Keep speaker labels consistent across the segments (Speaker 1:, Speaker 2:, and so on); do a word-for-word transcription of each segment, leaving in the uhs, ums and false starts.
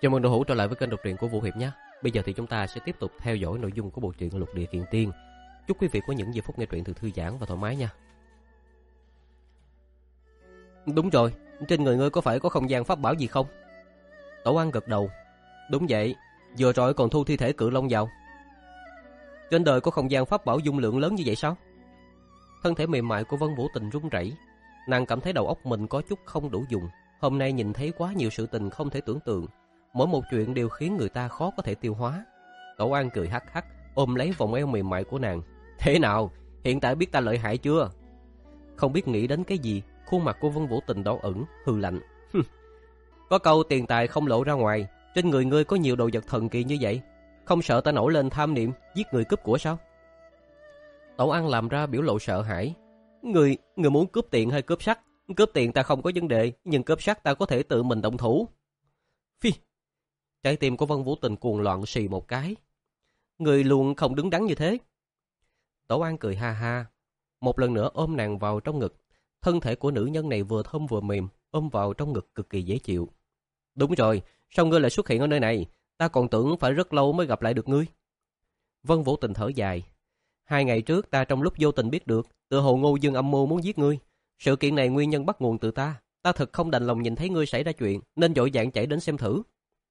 Speaker 1: Chào mừng đội hữu trở lại với kênh đọc truyện của Vũ Hiệp nhé. Bây giờ thì chúng ta sẽ tiếp tục theo dõi nội dung của bộ truyện Lục Địa Kiện Tiên. Chúc quý vị có những giây phút nghe truyện từ thư giãn và thoải mái nha. Đúng rồi, trên người ngươi có phải có không gian pháp bảo gì không? Tổ An gật đầu. Đúng vậy, vừa rồi còn thu thi thể cự long vào. Trên đời có không gian pháp bảo dung lượng lớn như vậy sao? Thân thể mềm mại của Vân Vũ Tình run rẩy, nàng cảm thấy đầu óc mình có chút không đủ dùng. Hôm nay nhìn thấy quá nhiều sự tình không thể tưởng tượng, mỗi một chuyện đều khiến người ta khó có thể tiêu hóa. Tổ An cười hắc hắc, ôm lấy vòng eo mềm mại của nàng. Thế nào, hiện tại biết ta lợi hại chưa? Không biết nghĩ đến cái gì, khuôn mặt của Vân Vũ Tình đỏ ửng, hừ lạnh. Có câu tiền tài không lộ ra ngoài, trên người ngươi có nhiều đồ vật thần kỳ như vậy, không sợ ta nổi lên tham niệm giết người cướp của sao? Tổ An làm ra biểu lộ sợ hãi. Người, người muốn cướp tiền hay cướp sắt? Cướp tiền ta không có vấn đề, nhưng cướp sắt ta có thể tự mình động thủ. Phi! Trái tim của Vân Vũ Tình cuồng loạn xì một cái. Người luôn không đứng đắn như thế. Tổ An cười ha ha, một lần nữa ôm nàng vào trong ngực. Thân thể của nữ nhân này vừa thơm vừa mềm, ôm vào trong ngực cực kỳ dễ chịu. Đúng rồi, sao ngươi lại xuất hiện ở nơi này? Ta còn tưởng phải rất lâu mới gặp lại được ngươi. Vân Vũ Tình thở dài. Hai ngày trước ta trong lúc vô tình biết được, tựa hồ Ngô Dương âm mưu muốn giết ngươi. Sự kiện này nguyên nhân bắt nguồn từ ta. Ta thật không đành lòng nhìn thấy ngươi xảy ra chuyện, nên vội vàng chạy đến xem thử.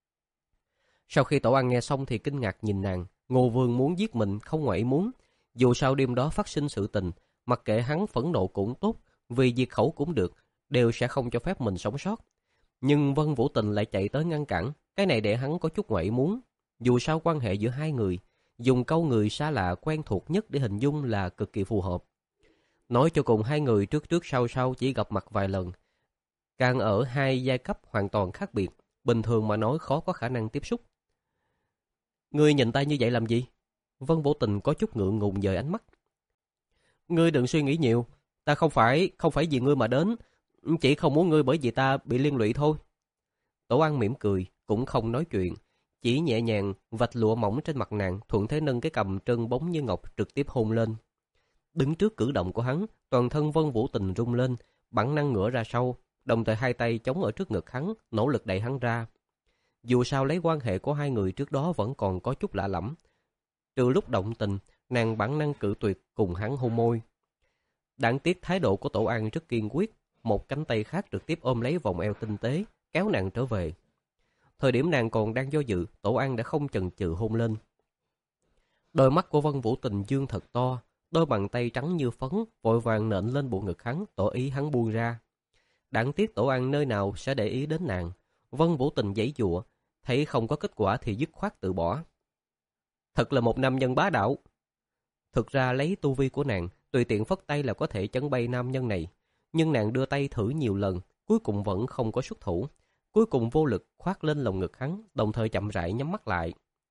Speaker 1: Sau khi Tổ An nghe xong thì kinh ngạc nhìn nàng. Ngô Vương muốn giết mình không ngoại muốn. Dù sao đêm đó phát sinh sự tình, mặc kệ hắn phẫn nộ cũng tốt, vì diệt khẩu cũng được, đều sẽ không cho phép mình sống sót. Nhưng Vân Vũ Tình lại chạy tới ngăn cản, cái này để hắn có chút ngoại muốn. Dù sao quan hệ giữa hai người, dùng câu người xa lạ quen thuộc nhất để hình dung là cực kỳ phù hợp. Nói cho cùng hai người trước trước sau sau chỉ gặp mặt vài lần, càng ở hai giai cấp hoàn toàn khác biệt, bình thường mà nói khó có khả năng tiếp xúc. Ngươi nhìn ta như vậy làm gì? Vân Vũ Tình có chút ngượng ngùng dời ánh mắt. Ngươi đừng suy nghĩ nhiều, ta không phải không phải vì ngươi mà đến, chỉ không muốn ngươi bởi vì ta bị liên lụy thôi. Tổ An mỉm cười, cũng không nói chuyện, chỉ nhẹ nhàng vạch lụa mỏng trên mặt nàng, thuận thế nâng cái cằm trơn bóng như ngọc trực tiếp hôn lên. Đứng trước cử động của hắn, toàn thân Vân Vũ Tình rung lên, bản năng ngửa ra sau, đồng thời hai tay chống ở trước ngực hắn, nỗ lực đẩy hắn ra. Dù sao lấy quan hệ của hai người trước đó vẫn còn có chút lạ lẫm. Trừ lúc động tình, nàng bản năng cự tuyệt cùng hắn hôn môi. Đáng tiếc thái độ của Tổ An rất kiên quyết, một cánh tay khác trực tiếp ôm lấy vòng eo tinh tế, kéo nàng trở về. Thời điểm nàng còn đang do dự, Tổ An đã không chần chừ hôn lên. Đôi mắt của Vân Vũ Tình dương thật to, đôi bàn tay trắng như phấn vội vàng nện lên bộ ngực hắn, tỏ ý hắn buông ra. Đáng tiếc Tổ An nơi nào sẽ để ý đến nàng. Vân Vũ Tình giãy giụa, thấy không có kết quả thì dứt khoát từ bỏ. Thật là một nam nhân bá đạo. Thực ra lấy tu vi của nàng, tùy tiện phất tay là có thể chấn bay nam nhân này. Nhưng nàng đưa tay thử nhiều lần, cuối cùng vẫn không có xuất thủ. Cuối cùng vô lực khoác lên lồng ngực hắn, đồng thời chậm rãi nhắm mắt lại.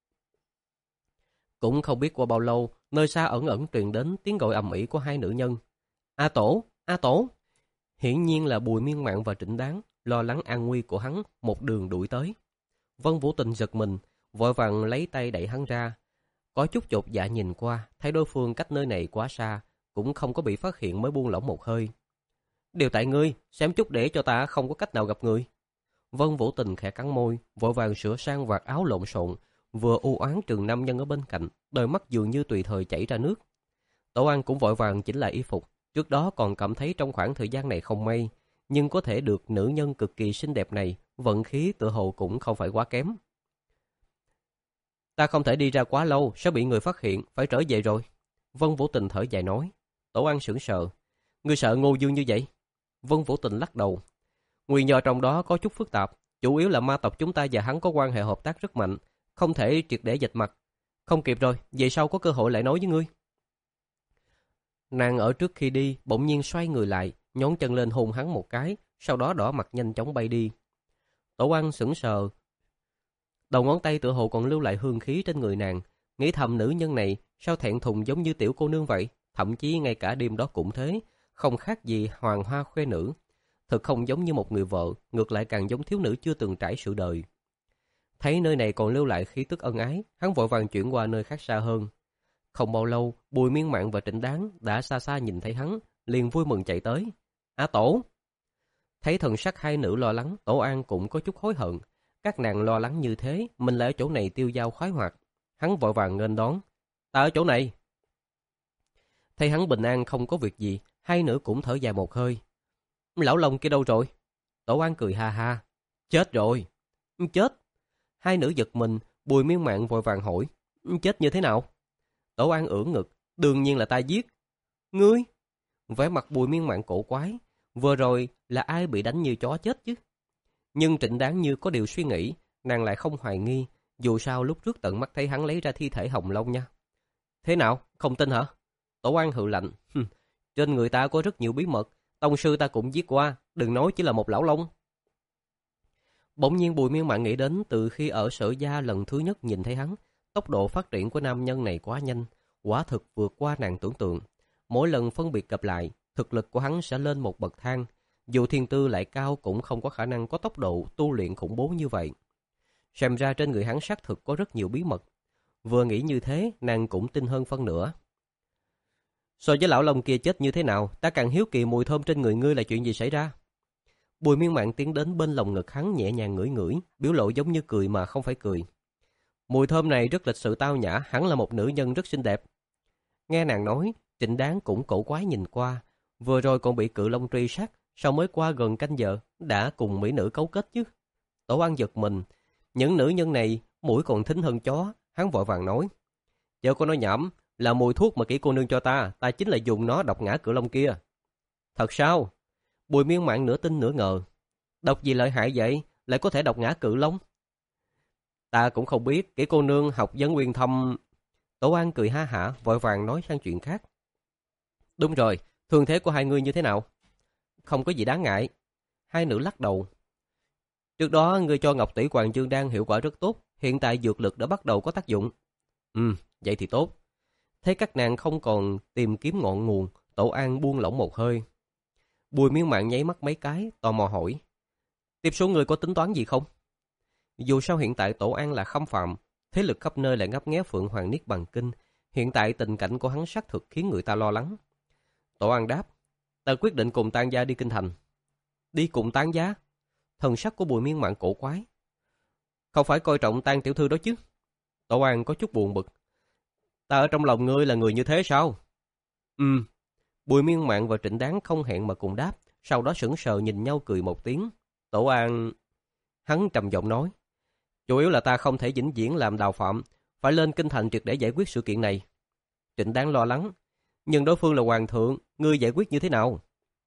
Speaker 1: Cũng không biết qua bao lâu, nơi xa ẩn ẩn truyền đến tiếng gọi ầm ĩ của hai nữ nhân. A Tổ, A Tổ. Hiển nhiên là Bùi Miên Mạn và Trịnh Đáng, lo lắng an nguy của hắn, một đường đuổi tới. Vân Vũ Tình giật mình, vội vàng lấy tay đẩy hắn ra. Có chút chột dạ nhìn qua, thấy đối phương cách nơi này quá xa, cũng không có bị phát hiện mới buông lỏng một hơi. Điều tại ngươi, xem chút để cho ta không có cách nào gặp người. Vân Vũ Tình khẽ cắn môi, vội vàng sửa sang vạt áo lộn xộn, vừa u oán trừng nam nhân ở bên cạnh, đôi mắt dường như tùy thời chảy ra nước. Tổ An cũng vội vàng chỉnh lại y phục, trước đó còn cảm thấy trong khoảng thời gian này không may, nhưng có thể được nữ nhân cực kỳ xinh đẹp này, vận khí tựa hồ cũng không phải quá kém. Ta không thể đi ra quá lâu, sẽ bị người phát hiện, phải trở về rồi. Vân Vũ Tình thở dài nói. Tổ An sững sờ. Ngươi sợ Ngô Dương như vậy? Vân Vũ Tình lắc đầu. Nguyên do trong đó có chút phức tạp, chủ yếu là ma tộc chúng ta và hắn có quan hệ hợp tác rất mạnh, không thể triệt để vạch mặt. Không kịp rồi, về sau có cơ hội lại nói với ngươi. Nàng ở trước khi đi, bỗng nhiên xoay người lại, nhón chân lên hôn hắn một cái, sau đó đỏ mặt nhanh chóng bay đi. Tổ An sững sờ. Đầu ngón tay tựa hồ còn lưu lại hương khí trên người nàng, nghĩ thầm nữ nhân này sao thẹn thùng giống như tiểu cô nương vậy, thậm chí ngay cả đêm đó cũng thế, không khác gì hoàng hoa khuê nữ. Thật không giống như một người vợ, ngược lại càng giống thiếu nữ chưa từng trải sự đời. Thấy nơi này còn lưu lại khí tức ân ái, hắn vội vàng chuyển qua nơi khác xa hơn. Không bao lâu, Bùi Miên Mạn và Trịnh Đáng đã xa xa nhìn thấy hắn, liền vui mừng chạy tới. A Tổ! Thấy thần sắc hai nữ lo lắng, Tổ An cũng có chút hối hận. Các nàng lo lắng như thế, mình lại ở chỗ này tiêu dao khoái hoạt. Hắn vội vàng nghênh đón. Ta ở chỗ này. Thấy hắn bình an không có việc gì, hai nữ cũng thở dài một hơi. Lão Long kia đâu rồi? Tổ An cười ha ha. Chết rồi. Chết? Hai nữ giật mình, Bùi Miên Mạn vội vàng hỏi. Chết như thế nào? Tổ An ưỡn ngực. Đương nhiên là ta giết. Ngươi? Vẻ mặt Bùi Miên Mạn cổ quái. Vừa rồi là ai bị đánh như chó chết chứ? Nhưng Trịnh Đáng như có điều suy nghĩ, nàng lại không hoài nghi. Dù sao lúc trước tận mắt thấy hắn lấy ra thi thể Hồng Long nha. Thế nào? Không tin hả? Tổ An hừ lạnh. Trên người ta có rất nhiều bí mật. Tông sư ta cũng giết qua. Đừng nói chỉ là một lão long. Bỗng nhiên Bùi Miên Mạn nghĩ đến từ khi ở Sở Gia lần thứ nhất nhìn thấy hắn. Tốc độ phát triển của nam nhân này quá nhanh. Quả thực vượt qua nàng tưởng tượng. Mỗi lần phân biệt gặp lại, thực lực của hắn sẽ lên một bậc thang. Dù thiên tư lại cao cũng không có khả năng có tốc độ tu luyện khủng bố như vậy. Xem ra trên người hắn xác thực có rất nhiều bí mật. Vừa nghĩ như thế, nàng cũng tin hơn phân nửa. So với lão long kia chết như thế nào, ta càng hiếu kỳ mùi thơm trên người ngươi là chuyện gì xảy ra. Bùi Miên Mạn tiến đến bên lồng ngực hắn nhẹ nhàng ngửi ngửi, biểu lộ giống như cười mà không phải cười. Mùi thơm này rất lịch sự tao nhã, hắn là một nữ nhân rất xinh đẹp. Nghe nàng nói, Trịnh Đáng cũng cổ quái nhìn qua. Vừa rồi còn bị cự long truy sát, sau mới qua gần canh giờ, đã cùng mỹ nữ cấu kết chứ. Tổ An giật mình, những nữ nhân này mũi còn thính hơn chó. Hắn vội vàng nói, chớ có nói nhảm, là mùi thuốc mà kỹ cô nương cho ta, ta chính là dùng nó độc ngã cự long kia. Thật sao? Bùi Miên Mạn nửa tin nửa ngờ. Độc gì lợi hại vậy, lại có thể độc ngã cự long? Ta cũng không biết, kỹ cô nương học vấn nguyên thâm. Tổ An cười ha hả, vội vàng nói sang chuyện khác. Đúng rồi, thương thế của hai người như thế nào? Không có gì đáng ngại. Hai nữ lắc đầu. Trước đó ngươi cho Ngọc Tỷ Hoàng Dương Đan hiệu quả rất tốt, hiện tại dược lực đã bắt đầu có tác dụng. Ừ, vậy thì tốt. Thấy các nàng không còn tìm kiếm ngọn nguồn, Tổ An buông lỏng một hơi. Bùi Miên Mạn nháy mắt mấy cái, tò mò hỏi. Tiếp số người có tính toán gì không? Dù sao hiện tại Tổ An là khâm phạm, thế lực khắp nơi lại ngấp nghé Phượng Hoàng Niết Bàn Kinh. Hiện tại tình cảnh của hắn xác thực khiến người ta lo lắng. Tổ An đáp, ta quyết định cùng Tang gia đi kinh thành. Đi cùng Tang gia? Thần sắc của Bùi Miên Mạn cổ quái. Không phải coi trọng Tang tiểu thư đó chứ? Tổ An có chút buồn bực. Ta ở trong lòng ngươi là người như thế sao? Ừm. Bùi Miên Mạn và Trịnh Đáng không hẹn mà cùng đáp, sau đó sững sờ nhìn nhau cười một tiếng. Tổ An... Hắn trầm giọng nói. Chủ yếu là ta không thể vĩnh viễn làm đào phạm, phải lên kinh thành triệt để giải quyết sự kiện này. Trịnh Đáng lo lắng. Nhưng đối phương là hoàng thượng, ngươi giải quyết như thế nào?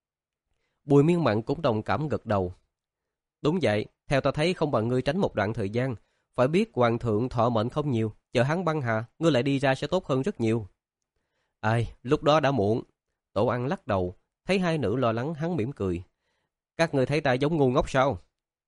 Speaker 1: Bùi Miên Mạn cũng đồng cảm gật đầu. Đúng vậy, theo ta thấy không bằng ngươi tránh một đoạn thời gian. Phải biết hoàng thượng thọ mệnh không nhiều, chờ hắn băng hà, ngươi lại đi ra sẽ tốt hơn rất nhiều. Ai, lúc đó đã muộn. Tổ An lắc đầu, thấy hai nữ lo lắng hắn mỉm cười. Các ngươi thấy ta giống ngu ngốc sao?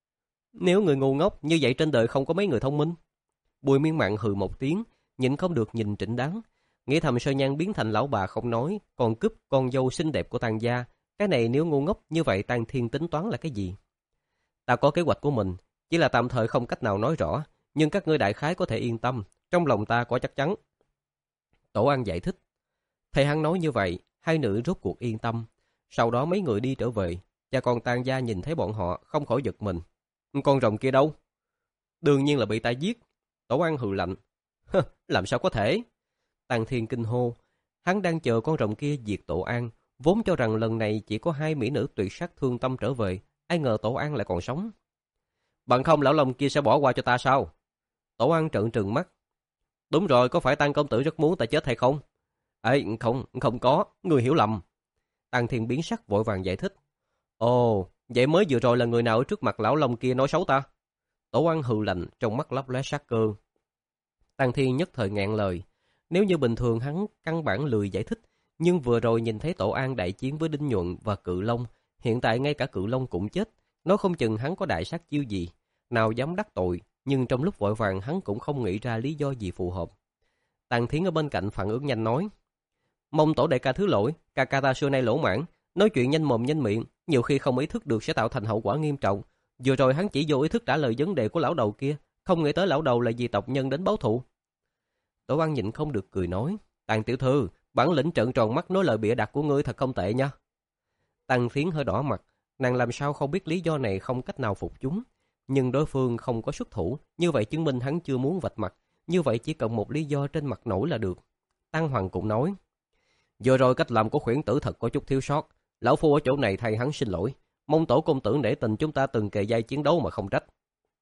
Speaker 1: Nếu người ngu ngốc, như vậy trên đời không có mấy người thông minh. Bùi Miên Mạn hừ một tiếng, nhịn không được nhìn Trịnh Đáng. Nghĩ thầm Sơ Nhan biến thành lão bà không nói, còn cướp con dâu xinh đẹp của Tang gia. Cái này nếu ngu ngốc như vậy Tang Thiên tính toán là cái gì? Ta có kế hoạch của mình, chỉ là tạm thời không cách nào nói rõ, nhưng các ngươi đại khái có thể yên tâm, trong lòng ta có chắc chắn. Tổ An giải thích. Thầy hắn nói như vậy, hai nữ rốt cuộc yên tâm. Sau đó mấy người đi trở về, cha con Tang gia nhìn thấy bọn họ không khỏi giật mình. Con rồng kia đâu? Đương nhiên là bị ta giết. Tổ An hừ lạnh. Làm sao có thể? Tang Thiên kinh hô. Hắn đang chờ con rồng kia diệt Tổ An, vốn cho rằng lần này chỉ có hai mỹ nữ tuyệt sắc thương tâm trở về, ai ngờ Tổ An lại còn sống. Bằng không lão long kia sẽ bỏ qua cho ta sao? Tổ An trợn trừng mắt. Đúng rồi, có phải Tang công tử rất muốn ta chết hay không? Ê, không, không có, người hiểu lầm. Tang Thiên biến sắc vội vàng giải thích. Ồ, vậy mới vừa rồi là người nào ở trước mặt lão long kia nói xấu ta? Tổ An hừ lạnh, trong mắt lấp lóe sát cơ. Tang Thiên nhất thời ngẹn lời. Nếu như bình thường hắn căn bản lười giải thích, nhưng vừa rồi nhìn thấy Tổ An đại chiến với Đinh Nhuận và Cự Long, hiện tại ngay cả Cự Long cũng chết, nói không chừng hắn có đại sát chiêu gì, nào dám đắc tội, nhưng trong lúc vội vàng hắn cũng không nghĩ ra lý do gì phù hợp. Tang Thiến ở bên cạnh phản ứng nhanh nói, mong tổ đại ca thứ lỗi, ca ca ta xưa nay lỗ mãn, nói chuyện nhanh mồm nhanh miệng, nhiều khi không ý thức được sẽ tạo thành hậu quả nghiêm trọng. Vừa rồi hắn chỉ vô ý thức trả lời vấn đề của lão đầu kia, không nghĩ tới lão đầu là vì tộc nhân đến báo thù. Tổ An nhịn không được cười nói, Tang tiểu thư, bản lĩnh trợn tròn mắt nói lời bịa đặt của ngươi thật không tệ nha. Tang Thiến hơi đỏ mặt, nàng làm sao không biết lý do này không cách nào phục chúng. Nhưng đối phương không có xuất thủ, như vậy chứng minh hắn chưa muốn vạch mặt, như vậy chỉ cần một lý do trên mặt nổi là được. Tăng Hoàng cũng nói, vừa rồi cách làm của khuyển tử thật có chút thiếu sót, lão phu ở chỗ này thay hắn xin lỗi, mong tổ công tử nể tình chúng ta từng kề vai chiến đấu mà không trách.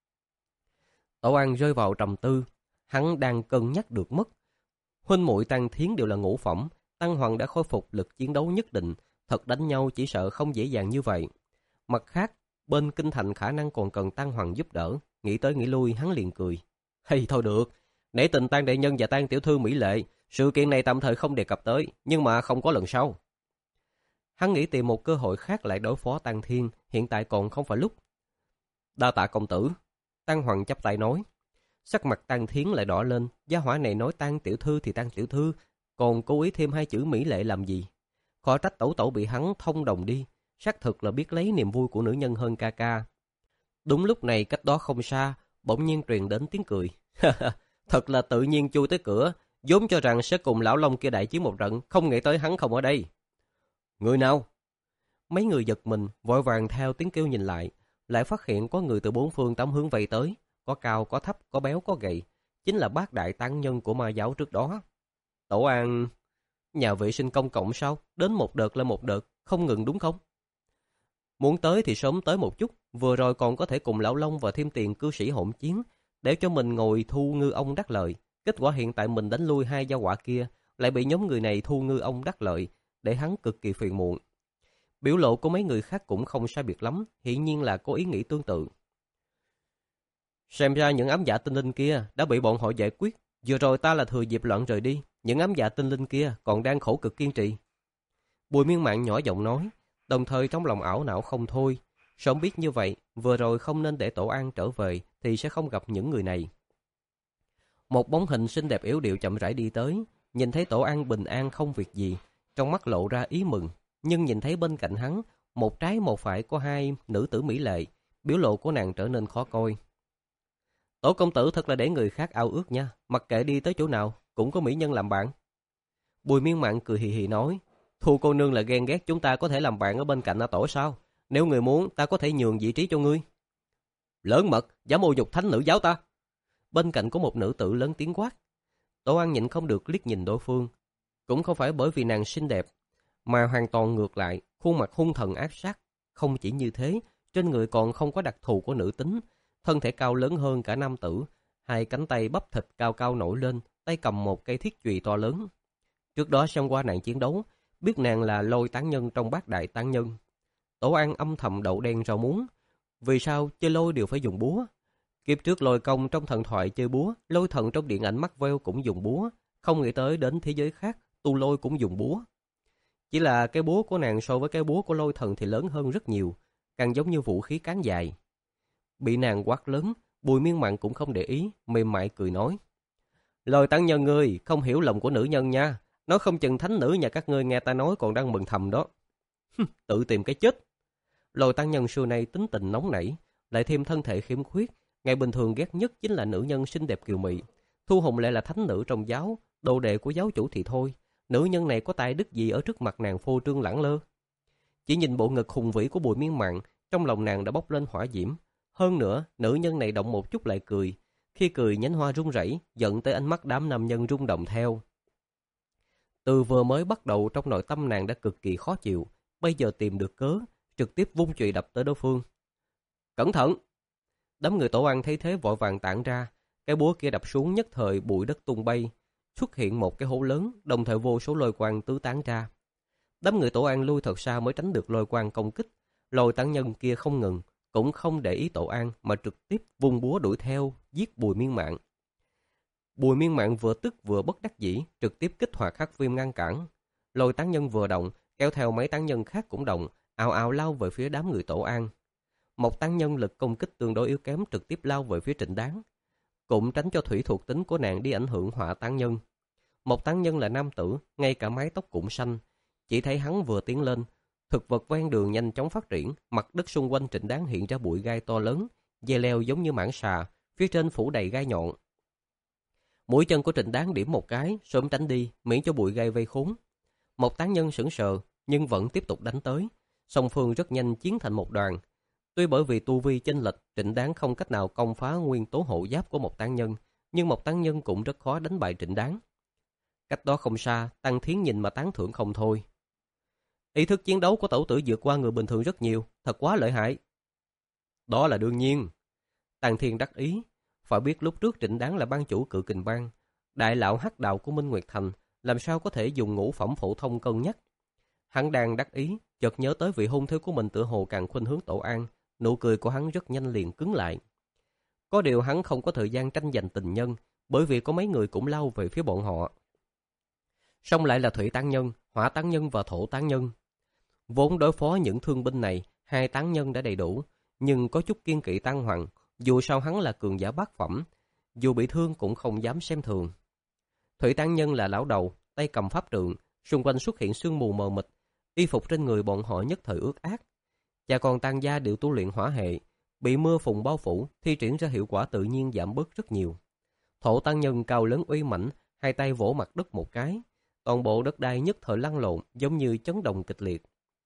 Speaker 1: Tổ An rơi vào trầm tư, hắn đang cân nhắc được mất. Huynh muội Tăng Thiến đều là ngũ phẩm, Tăng Hoàng đã khôi phục lực chiến đấu nhất định, thật đánh nhau chỉ sợ không dễ dàng như vậy. Mặt khác, bên kinh thành khả năng còn cần Tăng Hoàng giúp đỡ, nghĩ tới nghĩ lui hắn liền cười. Hay thôi được, nể tình Tăng đại nhân và Tăng tiểu thư mỹ lệ, sự kiện này tạm thời không đề cập tới, nhưng mà không có lần sau. Hắn nghĩ tìm một cơ hội khác lại đối phó Tăng Thiên, hiện tại còn không phải lúc. Đa tạ công tử, Tăng Hoàng chắp tay nói. Sắc mặt Tăng Thiến lại đỏ lên, gia hỏa này nói Tăng tiểu thư thì Tăng tiểu thư, còn cố ý thêm hai chữ mỹ lệ làm gì? Khó trách tẩu tẩu bị hắn thông đồng đi, xác thực là biết lấy niềm vui của nữ nhân hơn ca ca. Đúng lúc này cách đó không xa, bỗng nhiên truyền đến tiếng cười. Thật là tự nhiên chui tới cửa, vốn cho rằng sẽ cùng lão Long kia đại chiến một trận, không nghĩ tới hắn không ở đây. Người nào? Mấy người giật mình, vội vàng theo tiếng kêu nhìn lại, lại phát hiện có người từ bốn phương tám hướng vây tới, có cao, có thấp, có béo, có gầy, chính là bác đại tăng nhân của ma giáo trước đó. Tổ An, nhà vệ sinh công cộng sao? Đến một đợt là một đợt, không ngừng đúng không? Muốn tới thì sớm tới một chút, vừa rồi còn có thể cùng lão Long và thêm tiền cư sĩ hỗn chiến, để cho mình ngồi thu ngư ông đắc lợi. Kết quả hiện tại mình đánh lui hai gia hỏa kia, lại bị nhóm người này thu ngư ông đắc lợi, để hắn cực kỳ phiền muộn. Biểu lộ của mấy người khác cũng không sai biệt lắm, hiển nhiên là có ý nghĩ tương tự. Xem ra những ám dạ tinh linh kia đã bị bọn họ giải quyết, vừa rồi ta là thừa dịp loạn rời đi, những ám dạ tinh linh kia còn đang khổ cực kiên trì. Bùi Miên Mạn nhỏ giọng nói, đồng thời trong lòng ảo não không thôi. Sớm biết như vậy, vừa rồi không nên để Tổ An trở về thì sẽ không gặp những người này. Một bóng hình xinh đẹp yếu điệu chậm rãi đi tới, nhìn thấy Tổ An bình an không việc gì, trong mắt lộ ra ý mừng, nhưng nhìn thấy bên cạnh hắn, một trái một phải có hai nữ tử mỹ lệ, biểu lộ của nàng trở nên khó coi. Tổ công tử thật là để người khác ao ước nha, mặc kệ đi tới chỗ nào, cũng có mỹ nhân làm bạn. Bùi Miên Mạn cười hì hì nói, Thu cô nương là ghen ghét chúng ta có thể làm bạn ở bên cạnh A Tổ sao? Nếu người muốn, ta có thể nhường vị trí cho ngươi. Lớn mật, dám ô nhục thánh nữ giáo ta. Bên cạnh có một nữ tử lớn tiếng quát. Tổ An nhịn không được liếc nhìn đối phương. Cũng không phải bởi vì nàng xinh đẹp, mà hoàn toàn ngược lại, khuôn mặt hung thần ác sát. Không chỉ như thế, trên người còn không có đặc thù của nữ tính, thân thể cao lớn hơn cả nam tử, hai cánh tay bắp thịt cao cao nổi lên, tay cầm một cây thiết chùy to lớn. Trước đó xem qua nàng chiến đấu, biết nàng là Lôi tán nhân trong bát đại tán nhân. Tổ An âm thầm đậu đen rau muống. Vì sao chơi lôi đều phải dùng búa? Kiếp trước Lôi công trong thần thoại chơi búa, Lôi thần trong điện ảnh Mắt Veo cũng dùng búa, không nghĩ tới đến thế giới khác, Tu Lôi cũng dùng búa. Chỉ là cái búa của nàng so với cái búa của Lôi thần thì lớn hơn rất nhiều, càng giống như vũ khí cán dài. Bị nàng quát lớn, Bùi Miên Mạn cũng không để ý, mềm mại cười nói. Lôi tán nhân ngươi, không hiểu lòng của nữ nhân nha, nói không chừng thánh nữ nhà các ngươi nghe ta nói còn đang mừng thầm đó. Tự tìm cái chết. Lôi tán nhân xưa nay tính tình nóng nảy, lại thêm thân thể khiếm khuyết, ngày bình thường ghét nhất chính là nữ nhân xinh đẹp kiều mị. Thu Hồng lại là thánh nữ trong giáo, đồ đệ của giáo chủ thì thôi, nữ nhân này có tài đức gì ở trước mặt nàng phô trương lẳng lơ. Chỉ nhìn bộ ngực hùng vĩ của Bùi Miên Mạn, trong lòng nàng đã bốc lên hỏa diễm. Hơn nữa, nữ nhân này động một chút lại cười, khi cười nhánh hoa rung rẩy, dẫn tới ánh mắt đám nam nhân rung động theo. Từ vừa mới bắt đầu trong nội tâm nàng đã cực kỳ khó chịu, bây giờ tìm được cớ, trực tiếp vung chùy đập tới đối phương. Cẩn thận! Đám người Tổ An thấy thế vội vàng tản ra, cái búa kia đập xuống nhất thời bụi đất tung bay, xuất hiện một cái hố lớn, đồng thời vô số lôi quang tứ tán ra. Đám người Tổ An lui thật xa mới tránh được lôi quang công kích, Lôi tán nhân kia không ngừng, cũng không để ý Tổ An mà trực tiếp vung búa đuổi theo, giết Bùi Miên Mạn. Bùi Miên Mạn vừa tức vừa bất đắc dĩ, trực tiếp kích hoạt hắc viêm ngăn cản. Lôi tán nhân vừa động, kéo theo mấy tán nhân khác cũng động, ào ào lao về phía đám người Tổ An. Một tán nhân lực công kích tương đối yếu kém trực tiếp lao về phía Trịnh Đáng, cũng tránh cho thủy thuộc tính của nàng đi ảnh hưởng hỏa tán nhân. Một tán nhân là nam tử, ngay cả mái tóc cũng xanh, chỉ thấy hắn vừa tiến lên, thực vật ven đường nhanh chóng phát triển, mặt đất xung quanh Trịnh Đáng hiện ra bụi gai to lớn, dây leo giống như mãng xà, phía trên phủ đầy gai nhọn. Mũi chân của Trịnh Đáng điểm một cái, sớm tránh đi, miễn cho bụi gai vây khốn. Một tán nhân sững sờ, nhưng vẫn tiếp tục đánh tới. Song phương rất nhanh chiến thành một đoàn. Tuy bởi vì tu vi chênh lệch, Trịnh Đáng không cách nào công phá nguyên tố hộ giáp của một tán nhân, nhưng một tán nhân cũng rất khó đánh bại Trịnh Đáng. Cách đó không xa, Tăng Thiến nhìn mà tán thưởng không thôi. Ý thức chiến đấu của tẩu tử vượt qua người bình thường rất nhiều, thật quá lợi hại. Đó là đương nhiên. Tăng Thiên đắc ý, phải biết lúc trước Trịnh Đáng là ban chủ Cự Kình Bang, đại lão hắc đạo của Minh Nguyệt Thành, làm sao có thể dùng ngũ phẩm phổ thông cân nhắc. Hắn đang đắc ý, chợt nhớ tới vị hôn thê của mình tựa hồ càng khuynh hướng Tổ An, nụ cười của hắn rất nhanh liền cứng lại. Có điều hắn không có thời gian tranh giành tình nhân, bởi vì có mấy người cũng lao về phía bọn họ. Song lại là thủy tán nhân, hỏa tán nhân và thổ tán nhân. Vốn đối phó những thương binh này, hai tán nhân đã đầy đủ, nhưng có chút kiên kỵ Tăng Hoàng, dù sao hắn là cường giả bát phẩm, dù bị thương cũng không dám xem thường. Thủy tán nhân là lão đầu, tay cầm pháp trượng, xung quanh xuất hiện sương mù mờ mịt, y phục trên người bọn họ nhất thời ướt át. Cha con Tăng gia đều tu luyện hỏa hệ, bị mưa phùn bao phủ, thi triển ra hiệu quả tự nhiên giảm bớt rất nhiều. Thổ tán nhân cao lớn uy mãnh, hai tay vỗ mặt đất một cái, toàn bộ đất đai nhất thời lăn lộn, giống như chấn động kịch liệt.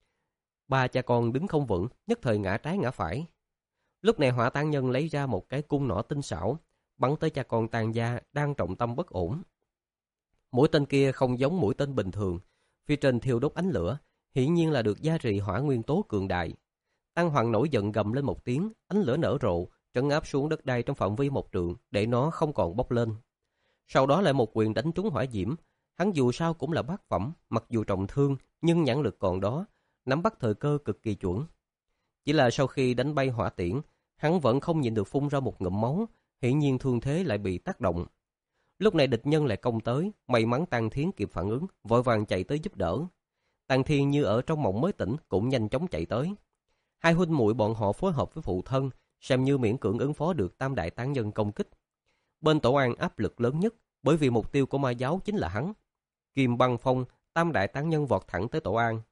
Speaker 1: Ba cha con đứng không vững, nhất thời ngã trái ngã phải. Lúc này hỏa tán nhân lấy ra một cái cung nỏ tinh xảo, bắn tới cha con Tang gia đang trọng tâm bất ổn. Mũi tên kia không giống mũi tên bình thường, phía trên thiêu đốt ánh lửa, hiển nhiên là được gia trì hỏa nguyên tố cường đại. Tăng Hoàng nổi giận gầm lên một tiếng, ánh lửa nở rộ, trấn áp xuống đất đai trong phạm vi một trượng, để nó không còn bốc lên. Sau đó lại một quyền đánh trúng hỏa diễm. Hắn dù sao cũng là bát phẩm, mặc dù trọng thương, nhưng nhãn lực còn đó, nắm bắt thời cơ cực kỳ chuẩn. Chỉ là sau khi đánh bay hỏa tiễn, hắn vẫn không nhịn được phun ra một ngụm máu, hiển nhiên thương thế lại bị tác động. Lúc này địch nhân lại công tới, may mắn Tăng Thiến kịp phản ứng, vội vàng chạy tới giúp đỡ. Tăng Thiên như ở trong mộng mới tỉnh, cũng nhanh chóng chạy tới. Hai huynh muội bọn họ phối hợp với phụ thân, xem như miễn cưỡng ứng phó được tam đại tán nhân công kích. Bên Tổ An áp lực lớn nhất, bởi vì mục tiêu của ma giáo chính là hắn. Kim Băng Phong, tam đại tán nhân vọt thẳng tới Tổ An.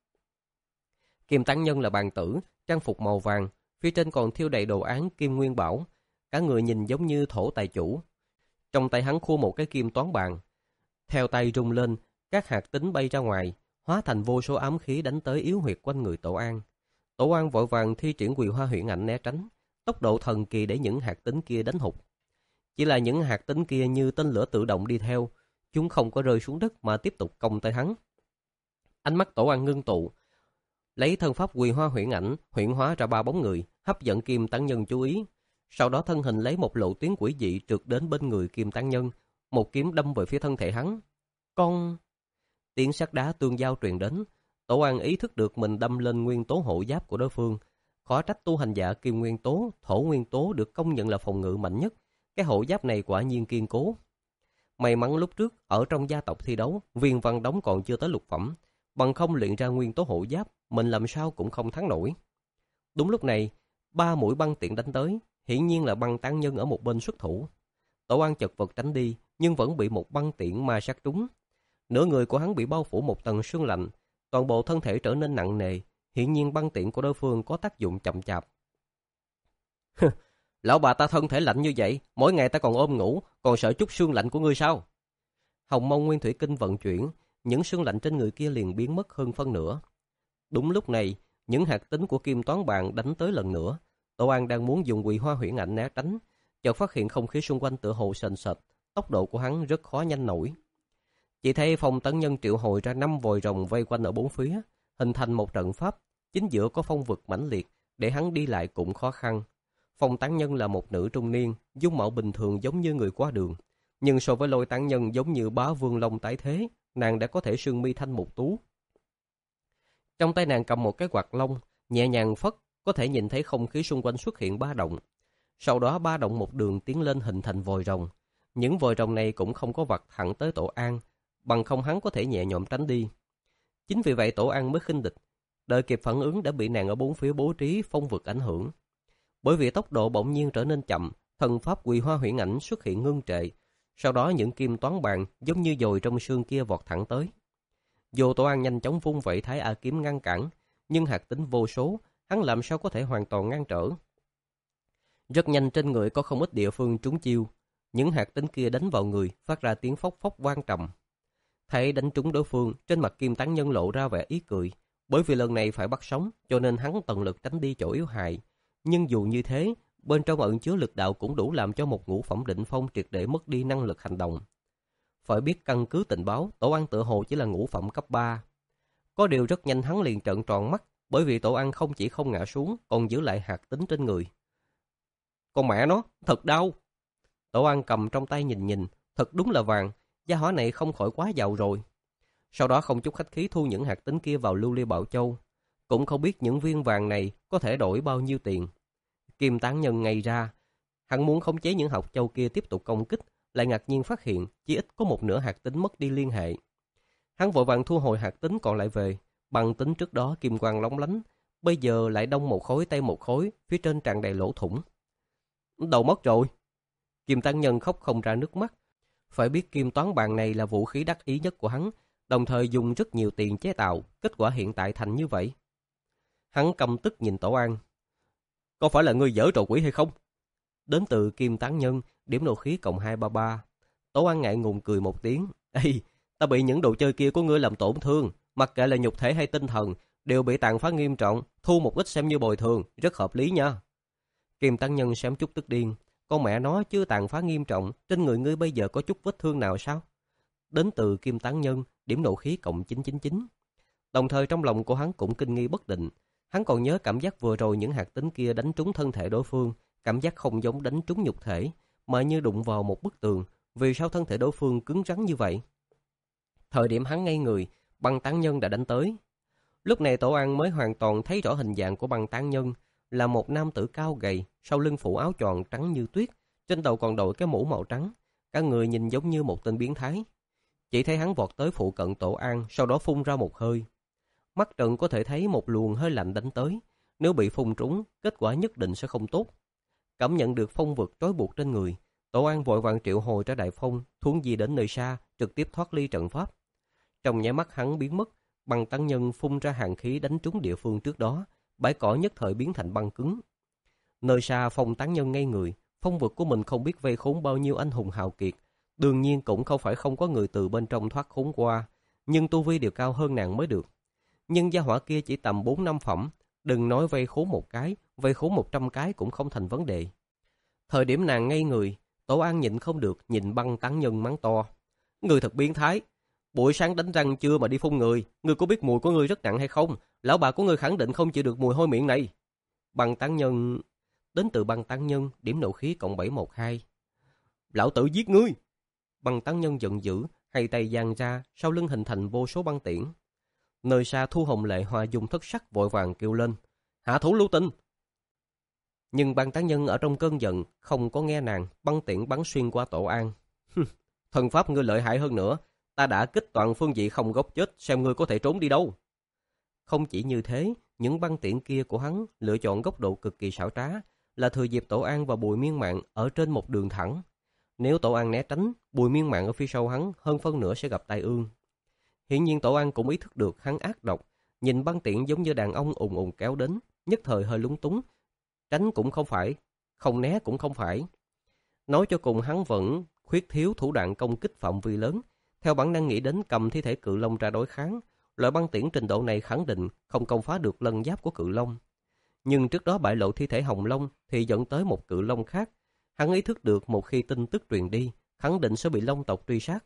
Speaker 1: Kim tán nhân là bàn tử, trang phục màu vàng, phía trên còn thiêu đầy đồ án kim nguyên bảo, cả người nhìn giống như thổ tài chủ. Trong tay hắn khua một cái kim toán bàn, theo tay rung lên, các hạt tín bay ra ngoài, hóa thành vô số ám khí đánh tới yếu huyệt quanh người Tổ An. Tổ An vội vàng thi triển Quỳ Hoa Huyễn Ảnh né tránh, tốc độ thần kỳ để những hạt tín kia đánh hụt. Chỉ là những hạt tín kia như tên lửa tự động đi theo, chúng không có rơi xuống đất mà tiếp tục công tới hắn. Ánh mắt Tổ An ngưng tụ, lấy thân pháp Quỳ Hoa Huyễn Ảnh huyễn hóa ra ba bóng người, hấp dẫn Kim tán nhân chú ý. Sau đó thân hình lấy một lộ tuyến quỷ dị trượt đến bên người Kim tán nhân, một kiếm đâm về phía thân thể hắn. Con... Tiếng sắt đá tương giao truyền đến, Tổ An ý thức được mình đâm lên nguyên tố hộ giáp của đối phương. Khó trách tu hành giả kim nguyên tố, thổ nguyên tố được công nhận là phòng ngự mạnh nhất. Cái hộ giáp này quả nhiên kiên cố. May mắn lúc trước, ở trong gia tộc thi đấu, Viên Văn Đống còn chưa tới lục phẩm. Bằng không luyện ra nguyên tố hộ giáp, mình làm sao cũng không thắng nổi. Đúng lúc này, ba mũi băng tiện đánh tới, hiển nhiên là băng tán nhân ở một bên xuất thủ. Tổ An chật vật tránh đi, nhưng vẫn bị một băng tiễn ma sát trúng. Nửa người của hắn bị bao phủ một tầng sương lạnh, toàn bộ thân thể trở nên nặng nề, hiển nhiên băng tiễn của đối phương có tác dụng chậm chạp. Lão bà ta thân thể lạnh như vậy, mỗi ngày ta còn ôm ngủ, còn sợ chút sương lạnh của ngươi sao? Hồng Mông Nguyên Thủy Kinh vận chuyển, những sương lạnh trên người kia liền biến mất hơn phân nửa. Đúng lúc này, những hạt tín của kim toán bàn đánh tới lần nữa. Tổ An đang muốn dùng Quỳ Hoa Huyễn Ảnh né tránh, chợt phát hiện không khí xung quanh tựa hồ sền sệt, tốc độ của hắn rất khó nhanh nổi. Chỉ thấy Phong tấn nhân triệu hồi ra năm vòi rồng vây quanh ở bốn phía, hình thành một trận pháp, chính giữa có phong vực mãnh liệt, để hắn đi lại cũng khó khăn. Phong tán nhân là một nữ trung niên, dung mạo bình thường giống như người qua đường, nhưng so với Lôi tán nhân giống như bá vương long tái thế, nàng đã có thể sương mi thanh một tú. Trong tay nàng cầm một cái quạt lông, nhẹ nhàng phất, có thể nhìn thấy không khí xung quanh xuất hiện ba động. Sau đó ba động một đường tiến lên hình thành vòi rồng. Những vòi rồng này cũng không có vặt thẳng tới Tổ An, bằng không hắn có thể nhẹ nhõm tránh đi. Chính vì vậy Tổ An mới khinh địch, đợi kịp phản ứng đã bị nàng ở bốn phía bố trí phong vực ảnh hưởng. Bởi vì tốc độ bỗng nhiên trở nên chậm, thần pháp Quỳ Hoa Huyễn Ảnh xuất hiện ngưng trệ. Sau đó những kim toán bàn giống như dồi trong sương kia vọt thẳng tới. Dù Tổ An nhanh chóng vung vẩy Thái A kiếm ngăn cản, nhưng hạt tính vô số, hắn làm sao có thể hoàn toàn ngăn trở. Rất nhanh trên người có không ít địa phương trúng chiêu, những hạt tính kia đánh vào người, phát ra tiếng phốc phốc vang trầm. Thấy đánh trúng đối phương, trên mặt Kim tán nhân lộ ra vẻ ý cười, bởi vì lần này phải bắt sống, cho nên hắn tận lực tránh đi chỗ yếu hại, Nhưng dù như thế, bên trong ẩn chứa lực đạo cũng đủ làm cho một ngũ phẩm định phong triệt để mất đi năng lực hành động. Phải biết căn cứ tình báo, Tổ An tự hồ chỉ là ngũ phẩm cấp ba. Có điều rất nhanh hắn liền trợn tròn mắt, bởi vì Tổ An không chỉ không ngã xuống, còn giữ lại hạt tính trên người. Con mẹ nó, thật đau! Tổ An cầm trong tay nhìn nhìn, thật đúng là vàng, gia hỏa này không khỏi quá giàu rồi. Sau đó không chút khách khí thu những hạt tính kia vào lưu ly bảo châu. Cũng không biết những viên vàng này có thể đổi bao nhiêu tiền. Kim tán nhân ngay ra, hắn muốn khống chế những hạt châu kia tiếp tục công kích, lại ngạc nhiên phát hiện chỉ ít có một nửa hạt tính mất đi liên hệ. Hắn vội vàng thu hồi hạt tính còn lại về, bằng tính trước đó kim quang lóng lánh, bây giờ lại đông một khối tây một khối, phía trên tràn đầy lỗ thủng. Đầu mất rồi. Kim tán nhân khóc không ra nước mắt. Phải biết kim toán bàn này là vũ khí đắc ý nhất của hắn, đồng thời dùng rất nhiều tiền chế tạo, kết quả hiện tại thành như vậy. Hắn căm tức nhìn Tổ An. Có phải là ngươi giở trò quỷ hay không? Đến từ Kim tán nhân, điểm nộ khí cộng hai ba ba. Tổ An ngại ngùng cười một tiếng. Ê, ta bị những đồ chơi kia của ngươi làm tổn thương, mặc kệ là nhục thể hay tinh thần, đều bị tàn phá nghiêm trọng, thu một ít xem như bồi thường, rất hợp lý nha. Kim tán nhân xém chút tức điên. Con mẹ nó chứ tàn phá nghiêm trọng, trên người ngươi bây giờ có chút vết thương nào sao? Đến từ Kim tán nhân, điểm nộ khí cộng chín chín chín. Đồng thời trong lòng của hắn cũng kinh nghi bất định. Hắn còn nhớ cảm giác vừa rồi những hạt tính kia đánh trúng thân thể đối phương, cảm giác không giống đánh trúng nhục thể, mà như đụng vào một bức tường. Vì sao thân thể đối phương cứng rắn như vậy? Thời điểm hắn ngây người, băng tán nhân đã đánh tới. Lúc này Tổ An mới hoàn toàn thấy rõ hình dạng của băng tán nhân, là một nam tử cao gầy, sau lưng phủ áo choàng trắng như tuyết, trên đầu còn đội cái mũ màu trắng, cả người nhìn giống như một tên biến thái. Chỉ thấy hắn vọt tới phụ cận Tổ An, sau đó phun ra một hơi. Mắt trận có thể thấy một luồng hơi lạnh đánh tới, nếu bị phun trúng, kết quả nhất định sẽ không tốt. Cảm nhận được phong vực trói buộc trên người, Tổ An vội vàng triệu hồi ra đại phong, thuấn di đến nơi xa, trực tiếp thoát ly trận pháp. Trong nháy mắt hắn biến mất, băng tán nhân phun ra hàn khí đánh trúng địa phương trước đó, bãi cỏ nhất thời biến thành băng cứng. Nơi xa phong tán nhân ngây người, phong vực của mình không biết vây khốn bao nhiêu anh hùng hào kiệt, đương nhiên cũng không phải không có người từ bên trong thoát khốn qua, nhưng tu vi đều cao hơn nàng mới được. Nhưng gia hỏa kia chỉ tầm bốn năm phẩm, đừng nói vây khốn một cái, vây khốn một trăm cái cũng không thành vấn đề. Thời điểm nàng ngây người, Tổ An nhịn không được nhìn băng tán nhân mắng to. Người thật biến thái, buổi sáng đánh răng chưa mà đi phun người, người có biết mùi của người rất nặng hay không? Lão bà của người khẳng định không chịu được mùi hôi miệng này. Băng tán nhân... Đến từ băng tán nhân, điểm nộ khí cộng bảy một hai. Lão tử giết ngươi! Băng tán nhân giận dữ, hai tay giang ra, sau lưng hình thành vô số băng tiễn. Nơi xa Thu Hồng Lệ hòa dùng thất sắc vội vàng kêu lên. Hạ thủ lưu tình! Nhưng băng tán nhân ở trong cơn giận, không có nghe nàng, băng tiễn bắn xuyên qua Tổ An. Thần pháp ngươi lợi hại hơn nữa, ta đã kích toàn phương vị không gốc chết, xem ngươi có thể trốn đi đâu. Không chỉ như thế, những băng tiễn kia của hắn lựa chọn góc độ cực kỳ xảo trá, là thừa dịp Tổ An và Bùi Miên Mạn ở trên một đường thẳng. Nếu Tổ An né tránh, Bùi Miên Mạn ở phía sau hắn hơn phân nửa sẽ gặp tai ương. Hiển nhiên Tổ An cũng ý thức được hắn ác độc, nhìn băng tiễn giống như đàn ông ùn ùn kéo đến, nhất thời hơi lúng túng, tránh cũng không phải, không né cũng không phải. Nói cho cùng hắn vẫn khuyết thiếu thủ đoạn công kích phạm vi lớn, theo bản năng nghĩ đến cầm thi thể cự long ra đối kháng. Loại băng tiễn trình độ này khẳng định không công phá được lân giáp của cự long. Nhưng trước đó bại lộ thi thể hồng long thì dẫn tới một cự long khác. Hắn ý thức được một khi tin tức truyền đi, khẳng định sẽ bị long tộc truy sát.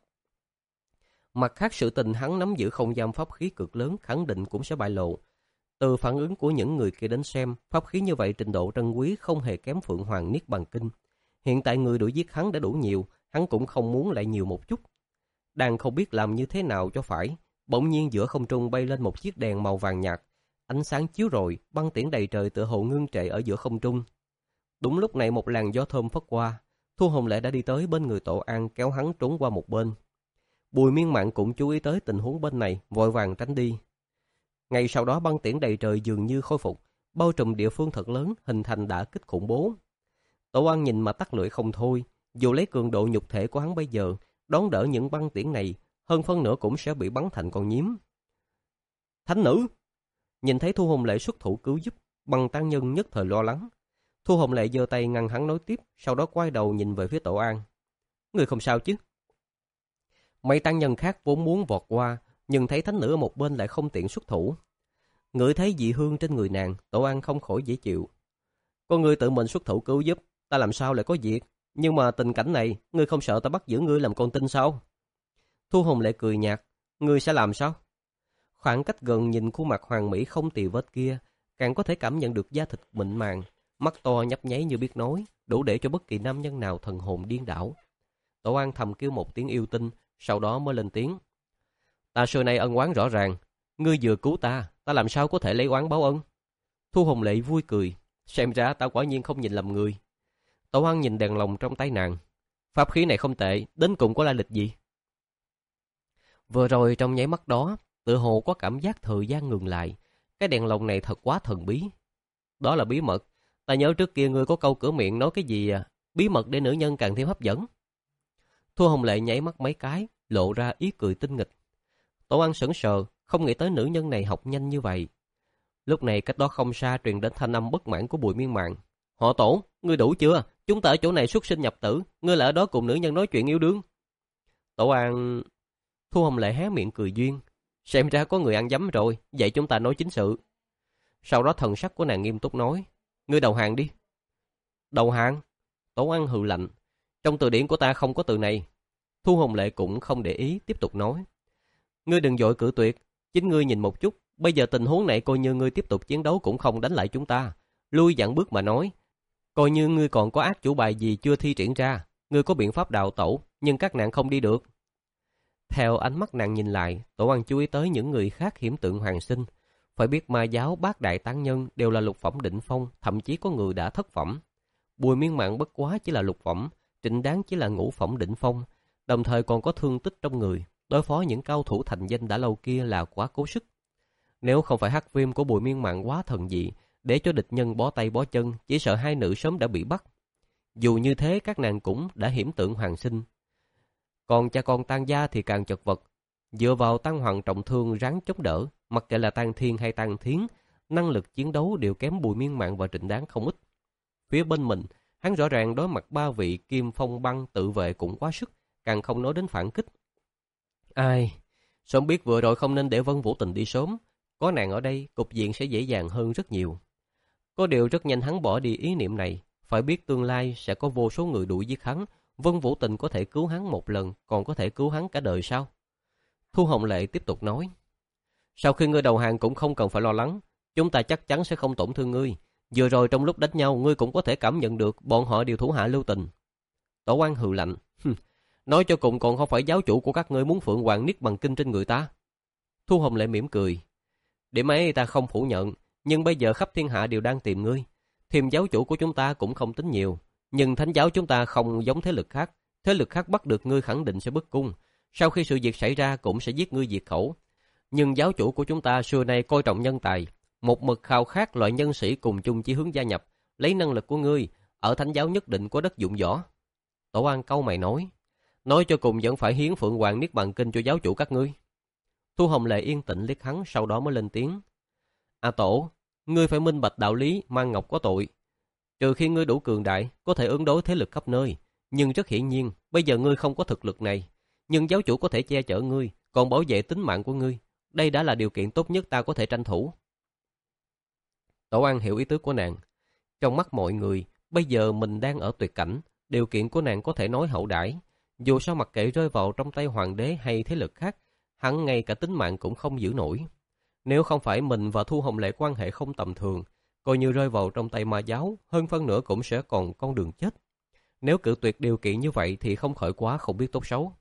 Speaker 1: Mặt khác sự tình hắn nắm giữ không gian pháp khí cực lớn khẳng định cũng sẽ bại lộ. Từ phản ứng của những người kia đến xem, pháp khí như vậy trình độ trân quý không hề kém Phượng Hoàng Niết Bàn Kinh. Hiện tại người đuổi giết hắn đã đủ nhiều, hắn cũng không muốn lại nhiều một chút. Đang không biết làm như thế nào cho phải, bỗng nhiên giữa không trung bay lên một chiếc đèn màu vàng nhạt. Ánh sáng chiếu rồi, băng tiễn đầy trời tựa hồ ngưng trệ ở giữa không trung. Đúng lúc này một làn gió thơm phất qua, Thu Hồng Lệ đã đi tới bên người Tổ An kéo hắn trốn qua một bên. Bùi Miên Mạn cũng chú ý tới tình huống bên này, vội vàng tránh đi. Ngay sau đó băng tiễn đầy trời dường như khôi phục, bao trùm địa phương thật lớn, hình thành đả kích khủng bố. Tổ An nhìn mà tắt lưỡi không thôi, dù lấy cường độ nhục thể của hắn bây giờ, đón đỡ những băng tiễn này, hơn phân nửa cũng sẽ bị bắn thành con nhím. Thánh nữ! Nhìn thấy Thu Hồng Lệ xuất thủ cứu giúp, băng tán nhân nhất thời lo lắng. Thu Hồng Lệ giơ tay ngăn hắn nói tiếp, sau đó quay đầu nhìn về phía Tổ An. Người không sao chứ? Mấy tăng nhân khác vốn muốn vọt qua, nhưng thấy thánh nữ ở một bên lại không tiện xuất thủ. Ngửi thấy dị hương trên người nàng, Tổ An không khỏi dễ chịu. Con ngươi tự mình xuất thủ cứu giúp, ta làm sao lại có việc? Nhưng mà tình cảnh này, ngươi không sợ ta bắt giữ ngươi làm con tin sao? Thu Hồng Lệ cười nhạt, ngươi sẽ làm sao? Khoảng cách gần nhìn khuôn mặt hoàng mỹ không tì vết kia, càng có thể cảm nhận được da thịt mịn màng, mắt to nhấp nháy như biết nói, đủ để cho bất kỳ nam nhân nào thần hồn điên đảo. Tổ An thầm kêu một tiếng yêu tinh, sau đó mới lên tiếng. Ta xưa nay ân oán rõ ràng, ngươi vừa cứu ta, ta làm sao có thể lấy oán báo ân? Thu Hồng Lệ vui cười, xem ra ta quả nhiên không nhìn lầm người. Tổ An nhìn đèn lồng trong tay nàng, pháp khí này không tệ, đến cùng có lai lịch gì? Vừa rồi trong nháy mắt đó, tự hồ có cảm giác thời gian ngừng lại, cái đèn lồng này thật quá thần bí. Đó là bí mật, ta nhớ trước kia ngươi có câu cửa miệng nói cái gì à, bí mật để nữ nhân càng thêm hấp dẫn. Thu Hồng Lệ nháy mắt mấy cái, lộ ra ý cười tinh nghịch. Tổ An sững sờ, không nghĩ tới nữ nhân này học nhanh như vậy. Lúc này cách đó không xa truyền đến thanh âm bất mãn của Bùi Miên Mạn. Họ Tổ, ngươi đủ chưa? Chúng ta ở chỗ này xuất sinh nhập tử, ngươi lại ở đó cùng nữ nhân nói chuyện yêu đương. Tổ An... Thu Hồng Lệ hé miệng cười duyên. Xem ra có người ăn dấm rồi, vậy chúng ta nói chính sự. Sau đó thần sắc của nàng nghiêm túc nói. Ngươi đầu hàng đi. Đầu hàng? Tổ An hừ lạnh. Trong từ điển của ta không có từ này. Thu Hồng Lệ cũng không để ý, tiếp tục nói. Ngươi đừng vội cự tuyệt, chính ngươi nhìn một chút. Bây giờ tình huống này coi như ngươi tiếp tục chiến đấu cũng không đánh lại chúng ta. Lui dặn bước mà nói. Coi như ngươi còn có ác chủ bài gì chưa thi triển ra. Ngươi có biện pháp đào tẩu, nhưng các nạn không đi được. Theo ánh mắt nàng nhìn lại, Tổ An chú ý tới những người khác hiểm tượng hoàng sinh. Phải biết ma giáo bát đại tán nhân đều là lục phẩm đỉnh phong, thậm chí có người đã thất phẩm. Bùi Miên Mạn bất quá chỉ là lục phẩm, Trịnh Đáng chỉ là ngũ phẩm đỉnh phong, đồng thời còn có thương tích trong người. Đối phó những cao thủ thành danh đã lâu kia là quá cố sức. Nếu không phải hắc viêm của Bùi Miên Mạn quá thần dị, để cho địch nhân bó tay bó chân, chỉ sợ hai nữ sớm đã bị bắt. Dù như thế các nàng cũng đã hiểm tượng hoàng sinh. Còn cha con Tang gia thì càng chật vật, dựa vào Tang Hoàng trọng thương ráng chống đỡ, mặc kệ là Tang Thiên hay Tang Thiến, năng lực chiến đấu đều kém Bùi Miên Mạn và Trịnh Đáng không ít. Phía bên mình, hắn rõ ràng đối mặt ba vị Kim Phong Băng tự vệ cũng quá sức, càng không nói đến phản kích. Ai, sớm biết vừa rồi không nên để Vân Vũ Tình đi sớm, có nàng ở đây, cục diện sẽ dễ dàng hơn rất nhiều. Có điều rất nhanh hắn bỏ đi ý niệm này, phải biết tương lai sẽ có vô số người đuổi giết hắn, Vân Vũ Tình có thể cứu hắn một lần, còn có thể cứu hắn cả đời sao? Thu Hồng Lệ tiếp tục nói. Sau khi ngươi đầu hàng cũng không cần phải lo lắng, chúng ta chắc chắn sẽ không tổn thương ngươi. Vừa rồi trong lúc đánh nhau, ngươi cũng có thể cảm nhận được bọn họ đều thủ hạ lưu tình. Tổ Quan hừ lạnh. Nói cho cùng còn không phải giáo chủ của các ngươi muốn Phượng Hoàng Niết Bàn Kinh trên người ta. Thu Hồng Lệ mỉm cười. Điểm ấy ta không phủ nhận, nhưng bây giờ khắp thiên hạ đều đang tìm ngươi. Thêm giáo chủ của chúng ta cũng không tính nhiều. Nhưng thánh giáo chúng ta không giống thế lực khác. Thế lực khác bắt được ngươi khẳng định sẽ bức cung. Sau khi sự việc xảy ra cũng sẽ giết ngươi diệt khẩu. Nhưng giáo chủ của chúng ta xưa nay coi trọng nhân tài. Một mực khao khát loại nhân sĩ cùng chung chí hướng gia nhập. Lấy năng lực của ngươi, ở thánh giáo nhất định có đất dụng võ. Tổ An câu mày nói. Nói cho cùng vẫn phải hiến Phượng Hoàng Niết Bàn Kinh cho giáo chủ các ngươi. Thu Hồng Lệ yên tĩnh liếc hắn, sau đó mới lên tiếng. À Tổ, ngươi phải minh bạch đạo lý, mang ngọc có tội. Trừ khi ngươi đủ cường đại, có thể ứng đối thế lực khắp nơi. Nhưng rất hiển nhiên, bây giờ ngươi không có thực lực này. Nhưng giáo chủ có thể che chở ngươi, còn bảo vệ tính mạng của ngươi. Đây đã là điều kiện tốt nhất ta có thể tranh thủ. Tổ An hiểu ý tứ của nàng. Trong mắt mọi người, bây giờ mình đang ở tuyệt cảnh. Điều kiện của nàng có thể nói hậu đãi. Dù sao mặc kệ rơi vào trong tay hoàng đế hay thế lực khác, hắn ngay cả tính mạng cũng không giữ nổi. Nếu không phải mình và Thu Hồng Lệ quan hệ không tầm thường, coi như rơi vào trong tay ma giáo, hơn phân nửa cũng sẽ còn con đường chết. Nếu cự tuyệt điều kiện như vậy thì không khỏi quá không biết tốt xấu.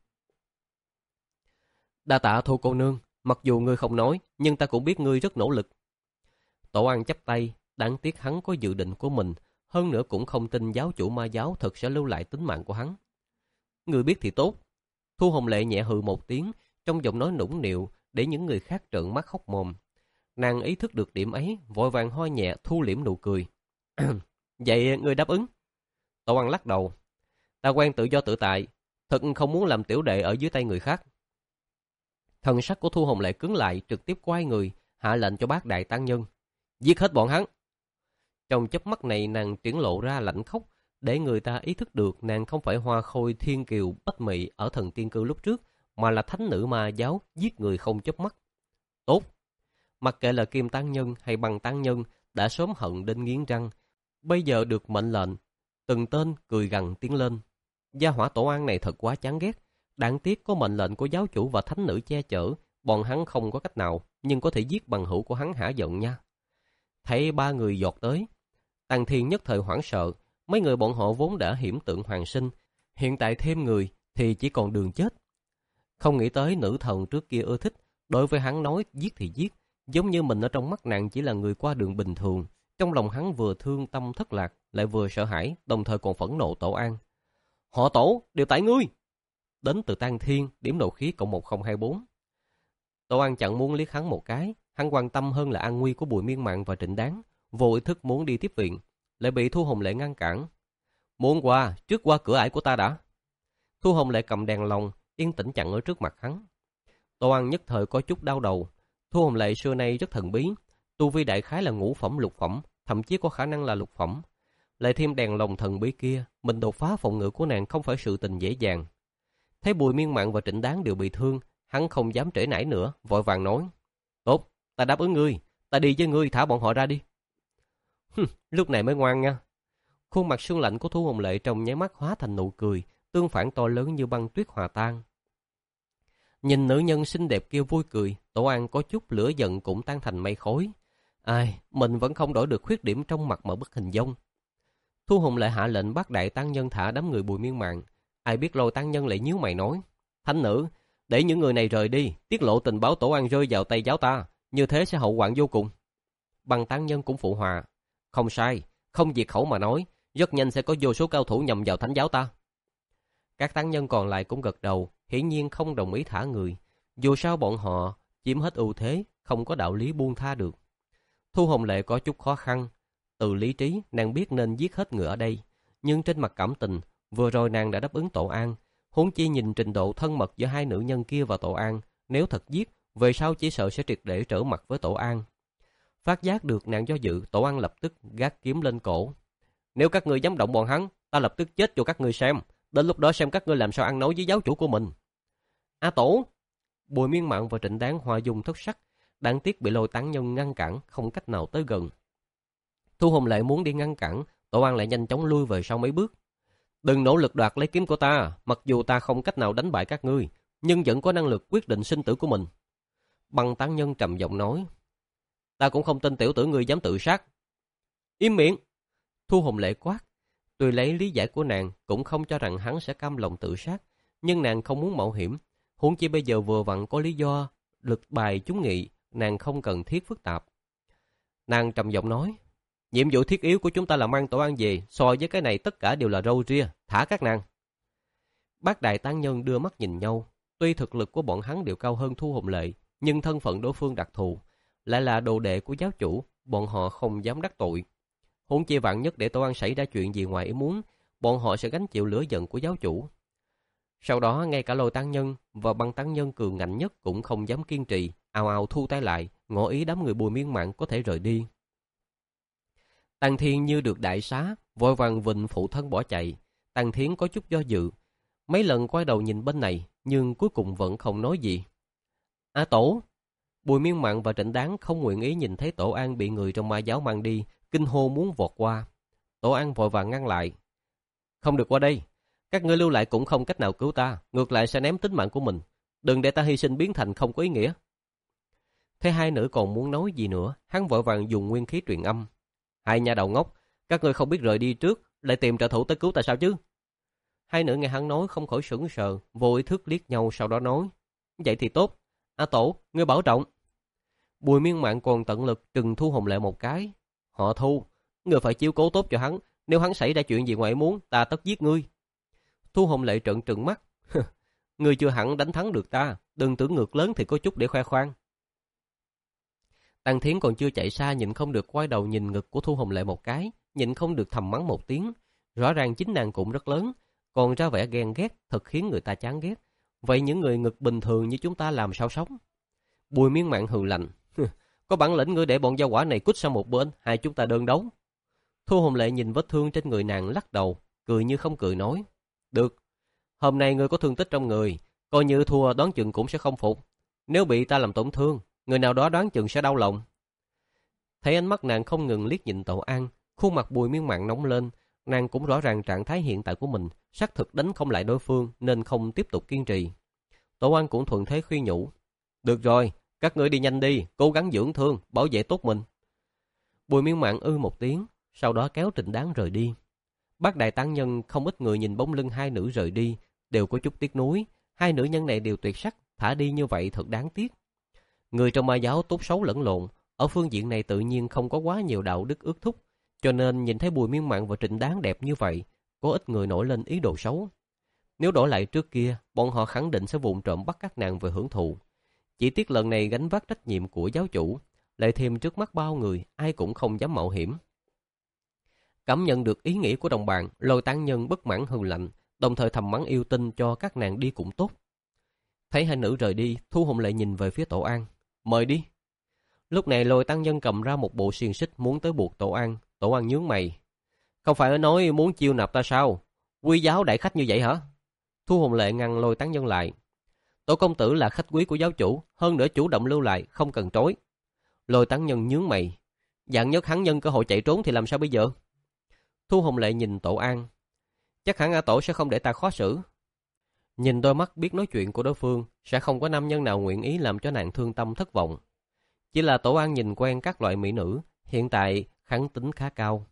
Speaker 1: Đa tạ Thu cô nương, mặc dù ngươi không nói, nhưng ta cũng biết ngươi rất nỗ lực. Tổ An chắp tay, đáng tiếc hắn có dự định của mình, hơn nữa cũng không tin giáo chủ ma giáo thật sẽ lưu lại tính mạng của hắn. Ngươi biết thì tốt. Thu Hồng Lệ nhẹ hừ một tiếng, trong giọng nói nũng nịu để những người khác trợn mắt hốc mồm. Nàng ý thức được điểm ấy, vội vàng ho nhẹ thu liễm nụ cười. Vậy ngươi đáp ứng? Tổ An lắc đầu. Ta quen tự do tự tại, thật không muốn làm tiểu đệ ở dưới tay người khác. Thần sắc của Thu Hồng Lệ cứng lại, trực tiếp quay người, hạ lệnh cho bác đại tăng nhân. Giết hết bọn hắn. Trong chớp mắt này nàng triển lộ ra lạnh khốc, để người ta ý thức được nàng không phải hoa khôi thiên kiều bách mị ở thần tiên cư lúc trước, mà là thánh nữ ma giáo giết người không chớp mắt. Tốt. Mặc kệ là Kim tăng nhân hay Bằng tăng nhân đã sớm hận đến nghiến răng. Bây giờ được mệnh lệnh, từng tên cười gằn tiến lên. Gia hỏa Tổ An này thật quá chán ghét. Đáng tiếc có mệnh lệnh của giáo chủ và thánh nữ che chở, bọn hắn không có cách nào, nhưng có thể giết bằng hữu của hắn hả giận nha. Thấy ba người giọt tới, Tằng Thiên nhất thời hoảng sợ. Mấy người bọn họ vốn đã hiểm tượng hoàng sinh, hiện tại thêm người thì chỉ còn đường chết. Không nghĩ tới nữ thần trước kia ưa thích, đối với hắn nói giết thì giết, giống như mình ở trong mắt nàng chỉ là người qua đường bình thường. Trong lòng hắn vừa thương tâm thất lạc, lại vừa sợ hãi, đồng thời còn phẫn nộ Tổ An. Họ Tổ, đều tại ngươi! Đến từ Tang Thiên, điểm nộ khí cộng một không hai bốn. Tổ An chẳng muốn liếc hắn một cái, hắn quan tâm hơn là an nguy của Bùi Miên Mạn và Trịnh Đáng, vô ý thức muốn đi tiếp viện, lại bị Thu Hồng Lệ ngăn cản. Muốn qua, trước qua cửa ải của ta đã. Thu Hồng Lệ cầm đèn lồng, yên tĩnh chặn ở trước mặt hắn. Tổ An nhất thời có chút đau đầu. Thu Hồng Lệ xưa nay rất thần bí, tu vi đại khái là ngũ phẩm lục phẩm, thậm chí có khả năng là lục phẩm. Lại thêm đèn lồng thần bí kia, mình đột phá phòng ngự của nàng không phải sự tình dễ dàng. Thấy Bùi Miên Mạn và Trịnh Đáng đều bị thương, hắn không dám trễ nải nữa, vội vàng nói: Tốt, ta đáp ứng ngươi, ta đi với ngươi, thả bọn họ ra đi. Hừm, lúc này mới ngoan nha. Khuôn mặt sương lạnh của Thu Hồng Lệ trong nháy mắt hóa thành nụ cười, tương phản to lớn như băng tuyết hòa tan. Nhìn nữ nhân xinh đẹp kia vui cười, Tổ An có chút lửa giận cũng tan thành mây khói. Ai, mình vẫn không đổi được khuyết điểm trong mặt mà bất hình dong. Thu Hồng Lệ hạ lệnh bắt đại tăng nhân thả đám người Bùi Miên Mạn. Ai biết Lôi tăng nhân lại nhíu mày nói: Thánh nữ, để những người này rời đi, tiết lộ tình báo Tổ An rơi vào tay giáo ta, như thế sẽ hậu hoạn vô cùng. Bằng tăng nhân cũng phụ hòa: Không sai, không diệt khẩu mà nói, rất nhanh sẽ có vô số cao thủ nhằm vào thánh giáo ta. Các tăng nhân còn lại cũng gật đầu, hiển nhiên không đồng ý thả người. Dù sao bọn họ chiếm hết ưu thế, không có đạo lý buông tha được. Thu Hồng Lệ có chút khó khăn. Từ lý trí, nàng biết nên giết hết người ở đây. Nhưng trên mặt cảm tình, vừa rồi nàng đã đáp ứng Tổ An. Huống chi nhìn trình độ thân mật giữa hai nữ nhân kia và Tổ An, nếu thật giết, về sau chỉ sợ sẽ triệt để trở mặt với Tổ An. Phát giác được nàng do dự, Tổ An lập tức gác kiếm lên cổ. Nếu các ngươi dám động bọn hắn, ta lập tức chết cho các ngươi xem. Đến lúc đó xem các ngươi làm sao ăn nói với giáo chủ của mình. A Tổ! Bùi Miên Mạn và Trịnh Đáng hòa dung thất sắc, đáng tiếc bị Lôi tăng nhân ngăn cản, không cách nào tới gần. Thu Hồng Lệ muốn đi ngăn cản, Tổ An lại nhanh chóng lui về sau mấy bước. Đừng nỗ lực đoạt lấy kiếm của ta, mặc dù ta không cách nào đánh bại các ngươi, nhưng vẫn có năng lực quyết định sinh tử của mình. Băng tăng nhân trầm giọng nói: Ta cũng không tin tiểu tử ngươi dám tự sát. Im miệng! Thu Hồng Lệ quát. Tuy lấy lý giải của nàng cũng không cho rằng hắn sẽ cam lòng tự sát, nhưng nàng không muốn mạo hiểm. Huống chi bây giờ vừa vặn có lý do lực bài chúng nghị, nàng không cần thiết phức tạp. Nàng trầm giọng nói: Nhiệm vụ thiết yếu của chúng ta là mang Tổ An về, so với cái này tất cả đều là râu ria, thả các nàng. Bác đại tăng nhân đưa mắt nhìn nhau, tuy thực lực của bọn hắn đều cao hơn Thu Hồng Lệ, nhưng thân phận đối phương đặc thù, lại là đồ đệ của giáo chủ, bọn họ không dám đắc tội. Huống chi vạn nhất để Tổ An xảy ra chuyện gì ngoài ý muốn, bọn họ sẽ gánh chịu lửa giận của giáo chủ. Sau đó ngay cả Lôi tăng nhân và Băng tăng nhân cường ngạnh nhất cũng không dám kiên trì, ào ào thu tay lại, ngỏ ý đám người Bùi Miên Mạn có thể rời đi. Tằng Thiên như được đại xá, vội vàng vịnh phụ thân bỏ chạy. Tằng Thiến có chút do dự, mấy lần quay đầu nhìn bên này, nhưng cuối cùng vẫn không nói gì. A Tổ! Bùi Miên Mạn và Trịnh Đáng không nguyện ý nhìn thấy Tổ An bị người trong ma giáo mang đi, kinh hô muốn vọt qua. Tổ An vội vàng ngăn lại. Không được qua đây, các ngươi lưu lại cũng không cách nào cứu ta, ngược lại sẽ ném tính mạng của mình. Đừng để ta hy sinh biến thành không có ý nghĩa. Thế hai nữ còn muốn nói gì nữa, hắn vội vàng dùng nguyên khí truyền âm. Hai nhà đầu ngốc, các ngươi không biết rời đi trước, lại tìm trợ thủ tới cứu ta sao chứ? Hai nữ nghe hắn nói không khỏi sững sờ, vô ý thức liếc nhau sau đó nói. Vậy thì tốt, A Tổ, ngươi bảo trọng. Bùi Miên Mạn còn tận lực trừng Thu Hồng Lệ một cái. Họ Thu, ngươi phải chiếu cố tốt cho hắn, nếu hắn xảy ra chuyện gì ngoài muốn, ta tất giết ngươi. Thu Hồng Lệ trợn trừng mắt. Ngươi chưa hẳn đánh thắng được ta, đừng tưởng ngược lớn thì có chút để khoe khoang. Tằng Thiến còn chưa chạy xa, nhịn không được quay đầu nhìn ngực của Thu Hồng Lệ một cái, nhịn không được thầm mắng một tiếng. Rõ ràng chính nàng cũng rất lớn, còn ra vẻ ghen ghét, thật khiến người ta chán ghét. Vậy những người ngực bình thường như chúng ta làm sao sống? Bùi Miên Mạn hừ lạnh. Có bản lĩnh ngươi để bọn gia hỏa này cút sang một bên, hai chúng ta đơn đấu. Thu Hồng Lệ nhìn vết thương trên người nàng lắc đầu, cười như không cười nói. Được, hôm nay ngươi có thương tích trong người, coi như thua đoán chừng cũng sẽ không phục. Nếu bị ta làm tổn thương, người nào đó đoán chừng sẽ đau lòng. Thấy ánh mắt nàng không ngừng liếc nhìn Tổ An, Khuôn mặt Bùi Miên Mạn nóng lên, nàng cũng rõ ràng trạng thái hiện tại của mình, xác thực đánh không lại đối phương nên không tiếp tục kiên trì. Tổ An cũng thuận thế khuyên nhủ. Được rồi, các ngươi đi nhanh đi, cố gắng dưỡng thương, bảo vệ tốt mình. Bùi Miên Mạn ư một tiếng, sau đó kéo Trịnh Đáng rời đi. Bác đại tán nhân không ít người nhìn bóng lưng hai nữ rời đi, đều có chút tiếc nuối. Hai nữ nhân này đều tuyệt sắc, thả đi như vậy thật đáng tiếc. Người trong ma giáo tốt xấu lẫn lộn, ở phương diện này tự nhiên không có quá nhiều đạo đức ước thúc, cho nên nhìn thấy Bùi Miên Mạn và Trịnh Đáng đẹp như vậy, có ít người nổi lên ý đồ xấu. Nếu đổi lại trước kia, bọn họ khẳng định sẽ vụng trộm bắt các nàng về hưởng thụ. Chỉ tiếc lần này gánh vác trách nhiệm của giáo chủ, lại thêm trước mắt bao người, ai cũng không dám mạo hiểm. Cảm nhận được ý nghĩ của đồng bạn, Lôi tán nhân bất mãn hừ lạnh, đồng thời thầm mắng yêu tinh cho các nàng đi cũng tốt. Thấy hai nữ rời đi, Thu Hồng Lệ nhìn về phía Tổ An. Mời đi. Lúc này Lôi tán nhân cầm ra một bộ xiềng xích muốn tới buộc Tổ An. Tổ An nhướng mày. Không phải nói muốn chiêu nạp ta sao? Quý giáo đại khách như vậy hả? Thu Hồng Lệ ngăn Lôi tán nhân lại. Tổ công tử là khách quý của giáo chủ, hơn nữa chủ động lưu lại, không cần trối. Lôi tán nhân nhướng mày. Dạng nhất hắn nhân cơ hội chạy trốn thì làm sao bây giờ? Thu Hồng Lệ nhìn Tổ An. Chắc hẳn A Tổ sẽ không để ta khó xử. Nhìn đôi mắt biết nói chuyện của đối phương, sẽ không có nam nhân nào nguyện ý làm cho nàng thương tâm thất vọng. Chỉ là Tổ An nhìn quen các loại mỹ nữ, hiện tại kháng tính khá cao.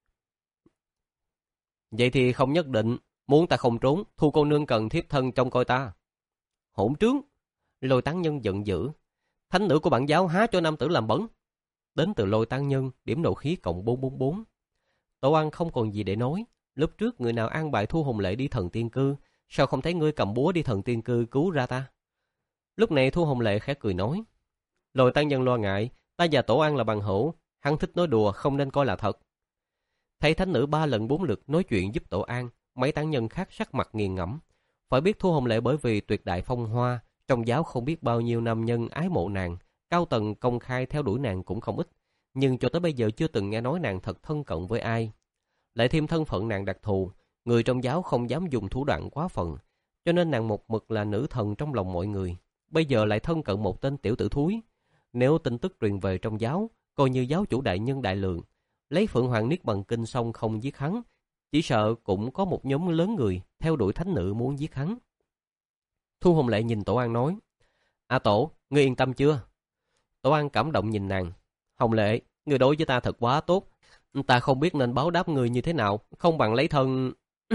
Speaker 1: Vậy thì không nhất định, muốn ta không trốn, Thu cô nương cần thiếp thân trông coi ta. Hỗn trướng! Lôi tán nhân giận dữ. Thánh nữ của bản giáo há cho nam tử làm bẩn. Đến từ Lôi tán nhân, điểm nộ khí cộng bốn bốn bốn. Tổ An không còn gì để nói. Lúc trước người nào an bài Thu Hồng Lệ đi thần tiên cư, sao không thấy ngươi cầm búa đi thần tiên cư cứu ra ta? Lúc này Thu Hồng Lệ khẽ cười nói. Lôi tán nhân lo ngại, ta và Tổ An là bằng hữu, hắn thích nói đùa không nên coi là thật. Thấy thánh nữ ba lần bốn lượt nói chuyện giúp Tổ An, mấy tán nhân khác sắc mặt nghiền ngẫm. Phải biết Thu Hồng Lệ bởi vì tuyệt đại phong hoa, trong giáo không biết bao nhiêu nam nhân ái mộ nàng, cao tầng công khai theo đuổi nàng cũng không ít, nhưng cho tới bây giờ chưa từng nghe nói nàng thật thân cận với ai. Lại thêm thân phận nàng đặc thù, người trong giáo không dám dùng thủ đoạn quá phần, cho nên nàng một mực là nữ thần trong lòng mọi người. Bây giờ lại thân cận một tên tiểu tử thúi. Nếu tin tức truyền về trong giáo, coi như giáo chủ đại nhân đại lượng, lấy Phượng Hoàng Niết Bàn Kinh xong không giết hắn, chỉ sợ cũng có một nhóm lớn người theo đuổi thánh nữ muốn giết hắn. Thu Hồng Lệ nhìn Tổ An nói. A Tổ, ngươi yên tâm chưa? Tổ An cảm động nhìn nàng. Hồng Lệ, ngươi đối với ta thật quá tốt. Ta không biết nên báo đáp ngươi như thế nào, không bằng lấy thân...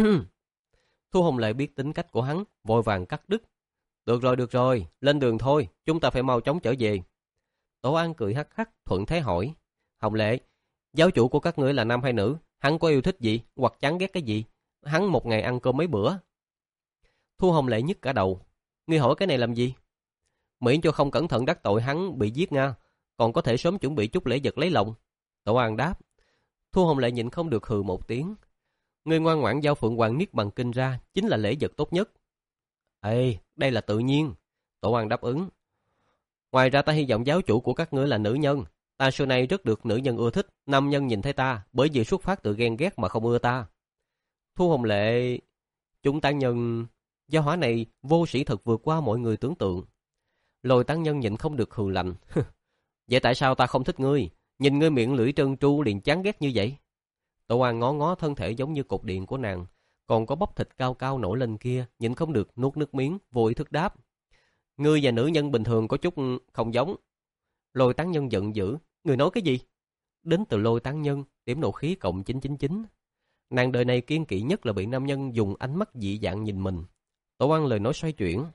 Speaker 1: Thu Hồng Lệ biết tính cách của hắn, vội vàng cắt đứt. Được rồi, được rồi, lên đường thôi, chúng ta phải mau chóng trở về. Tổ An cười hắc hắc, thuận thế hỏi. Hồng Lệ, giáo chủ của các ngươi là nam hay nữ? Hắn có yêu thích gì, hoặc chán ghét cái gì? Hắn một ngày ăn cơm mấy bữa? Thu Hồng Lệ nhức cả đầu. Ngươi hỏi cái này làm gì? Miễn cho không cẩn thận đắc tội hắn bị giết nga, còn có thể sớm chuẩn bị chút lễ vật lấy lòng. Tổ An đáp. Thu Hồng Lệ nhịn không được hừ một tiếng. Ngươi ngoan ngoãn giao Phượng Hoàng Niết Bàn Kinh ra chính là lễ vật tốt nhất. Ê, đây là tự nhiên. Tổ An đáp ứng. Ngoài ra ta hy vọng giáo chủ của các ngươi là nữ nhân. Ta xưa nay rất được nữ nhân ưa thích, nam nhân nhìn thấy ta bởi vì xuất phát từ ghen ghét mà không ưa ta. Thu Hồng Lệ, chúng ta nhân... Gia hỏa này vô sĩ thật vượt qua mọi người tưởng tượng. Lôi tán nhân nhịn không được hừ lạnh. Vậy tại sao ta không thích ngươi? Nhìn ngươi miệng lưỡi trơn tru liền chán ghét như vậy. Tổ An ngó ngó thân thể giống như cột điện của nàng, còn có bắp thịt cao cao nổi lên kia, nhịn không được nuốt nước miếng, vô ý thức đáp. Ngươi và nữ nhân bình thường có chút không giống. Lôi tán nhân giận dữ. Ngươi nói cái gì? Đến từ Lôi tán nhân, điểm nộ khí cộng chín chín chín. Nàng đời này kiên kỵ nhất là bị nam nhân dùng ánh mắt dị dạng nhìn mình. Tổ An lời nói xoay chuyển.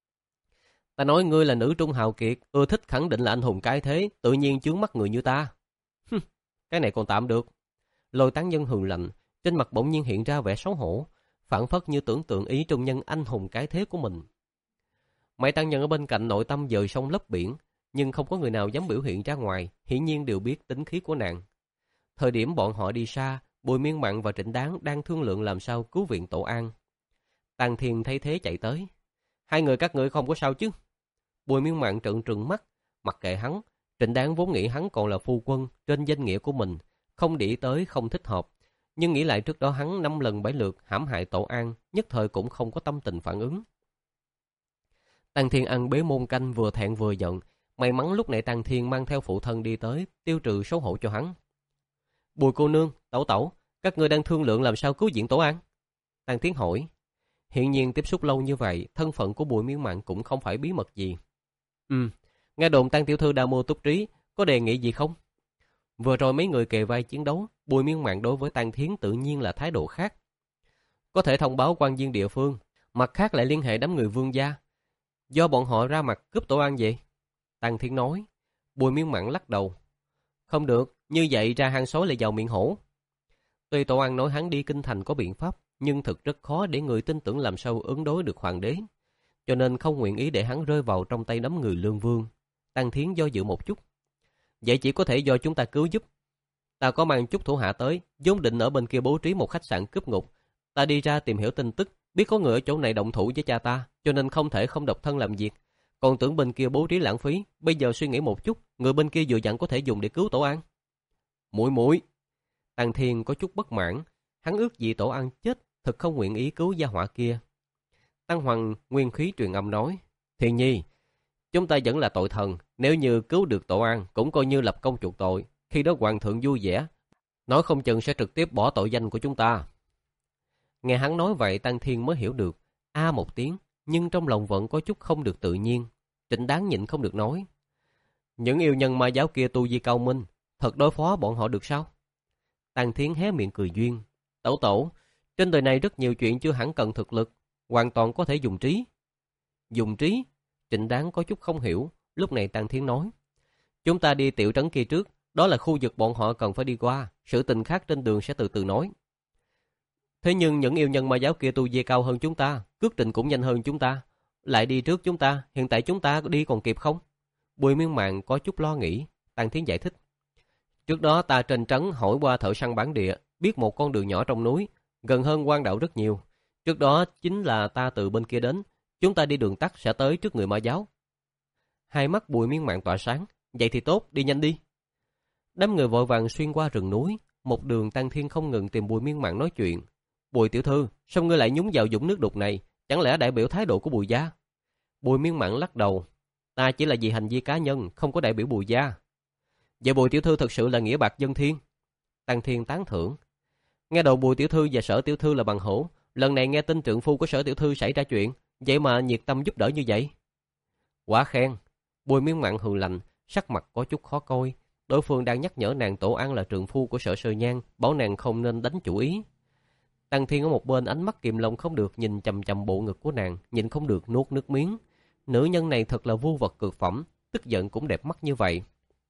Speaker 1: Ta nói ngươi là nữ trung hào kiệt, ưa thích khẳng định là anh hùng cái thế, tự nhiên chướng mắt người như ta. Hừm, cái này còn tạm được. Lôi tán nhân hừ lạnh, trên mặt bỗng nhiên hiện ra vẻ xấu hổ, phản phất như tưởng tượng ý trung nhân anh hùng cái thế của mình. Mấy tăng nhân ở bên cạnh nội tâm dời sông lấp biển, nhưng không có người nào dám biểu hiện ra ngoài, hiển nhiên đều biết tính khí của nàng. Thời điểm bọn họ đi xa, Bùi Miên Mạn và Trịnh Đáng đang thương lượng làm sao cứu viện Tổ An. Tàng Thiên thấy thế chạy tới. Hai người các ngươi không có sao chứ? Bùi Miên Mạn trợn trừng mắt, mặc kệ hắn. Trịnh Đáng vốn nghĩ hắn còn là phu quân trên danh nghĩa của mình, không để tới không thích hợp. Nhưng nghĩ lại trước đó hắn năm lần bảy lượt hãm hại Tổ An, nhất thời cũng không có tâm tình phản ứng. Tàng Thiên ăn bế môn canh vừa thẹn vừa giận. May mắn lúc này Tàng Thiên mang theo phụ thân đi tới, tiêu trừ xấu hổ cho hắn. Bùi cô nương, Tẩu tẩu, các ngươi đang thương lượng làm sao cứu viện Tổ An? Tăng Tiến hỏi. Hiện nhiên tiếp xúc lâu như vậy, thân phận của Bùi Miên Mạn cũng không phải bí mật gì. Ừ, nghe đồn Tăng tiểu thư đã mua túc trí, có đề nghị gì không? Vừa rồi mấy người kề vai chiến đấu, Bùi Miên Mạn đối với Tăng Thiến tự nhiên là thái độ khác. Có thể thông báo quan viên địa phương, mặt khác lại liên hệ đám người Vương gia, do bọn họ ra mặt cướp Tổ An vậy. Tăng Thiến nói. Bùi Miên Mạn lắc đầu. Không được, như vậy ra hang sói lại vào miệng hổ. Tuy Tổ An nói hắn đi kinh thành có biện pháp, nhưng thực rất khó để người tin tưởng làm sao ứng đối được hoàng đế, cho nên không nguyện ý để hắn rơi vào trong tay đám người Lương Vương. Tăng Thiến do dự một chút. Vậy chỉ có thể do chúng ta cứu giúp. Ta có mang chút thủ hạ tới, vốn định ở bên kia bố trí một khách sạn cướp ngục. Ta đi ra tìm hiểu tin tức, biết có người ở chỗ này động thủ với cha ta, cho nên không thể không độc thân làm việc. Còn tưởng bên kia bố trí lãng phí, bây giờ suy nghĩ một chút, người bên kia vừa dặn có thể dùng để cứu Tổ An. Muội muội. Tăng Thiên có chút bất mãn, hắn ước gì Tổ An chết, thật không nguyện ý cứu gia họa kia. Tăng Hoàng nguyên khí truyền âm nói. Thiên nhi, chúng ta vẫn là tội thần, nếu như cứu được Tổ An cũng coi như lập công chuộc tội, khi đó hoàng thượng vui vẻ, nói không chừng sẽ trực tiếp bỏ tội danh của chúng ta. Nghe hắn nói vậy, Tăng Thiên mới hiểu được, a một tiếng, nhưng trong lòng vẫn có chút không được tự nhiên. Trịnh Đáng nhịn không được nói. Những yêu nhân ma giáo kia tu vi cao minh, thật đối phó bọn họ được sao? Tăng Thiến hé miệng cười duyên. Tẩu tẩu, trên đời này rất nhiều chuyện chưa hẳn cần thực lực, hoàn toàn có thể dùng trí. Dùng trí? Trịnh Đáng có chút không hiểu, lúc này Tăng Thiến nói. Chúng ta đi tiểu trấn kia trước, đó là khu vực bọn họ cần phải đi qua, sự tình khác trên đường sẽ từ từ nói. Thế nhưng những yêu nhân ma giáo kia tu vi cao hơn chúng ta, cước trình cũng nhanh hơn chúng ta, lại đi trước chúng ta, hiện tại chúng ta đi còn kịp không? Bùi Miên Mạn có chút lo nghĩ. Tăng Thiến giải thích. Trước đó ta trên trấn hỏi qua thợ săn bản địa, biết một con đường nhỏ trong núi, gần hơn quan đạo rất nhiều. Trước đó chính là ta từ bên kia đến, chúng ta đi đường tắt sẽ tới trước người ma giáo. Hai mắt Bùi Miên Mạn tỏa sáng. Vậy thì tốt, đi nhanh đi. Đám người vội vàng xuyên qua rừng núi, một đường Tăng Thiên không ngừng tìm Bùi Miên Mạn nói chuyện. Bùi tiểu thư, sao ngươi lại nhúng vào dũng nước đục này? Chẳng lẽ đại biểu thái độ của Bùi gia? Bùi Miên Mạn lắc đầu. Ta chỉ là vì hành vi cá nhân, không có đại biểu Bùi gia. Vậy Bùi tiểu thư thật sự là nghĩa bạc dân thiên? Tăng Thiên tán thưởng. Nghe đầu Bùi tiểu thư và Sở tiểu thư là bằng hữu, lần này nghe tin trượng phu của Sở tiểu thư xảy ra chuyện, vậy mà nhiệt tâm giúp đỡ như vậy. Quá khen. Bùi Miên Mạn hừ lạnh, sắc mặt có chút khó coi. Đối phương đang nhắc nhở nàng Tổ An là trượng phu của Sở Sơ Nhan, bảo nàng không nên đánh chủ ý. Tăng Thiên ở một bên ánh mắt kìm lòng không được nhìn chằm chằm bộ ngực của nàng, nhìn không được nuốt nước miếng. Nữ nhân này thật là vô vật cực phẩm, tức giận cũng đẹp mắt như vậy.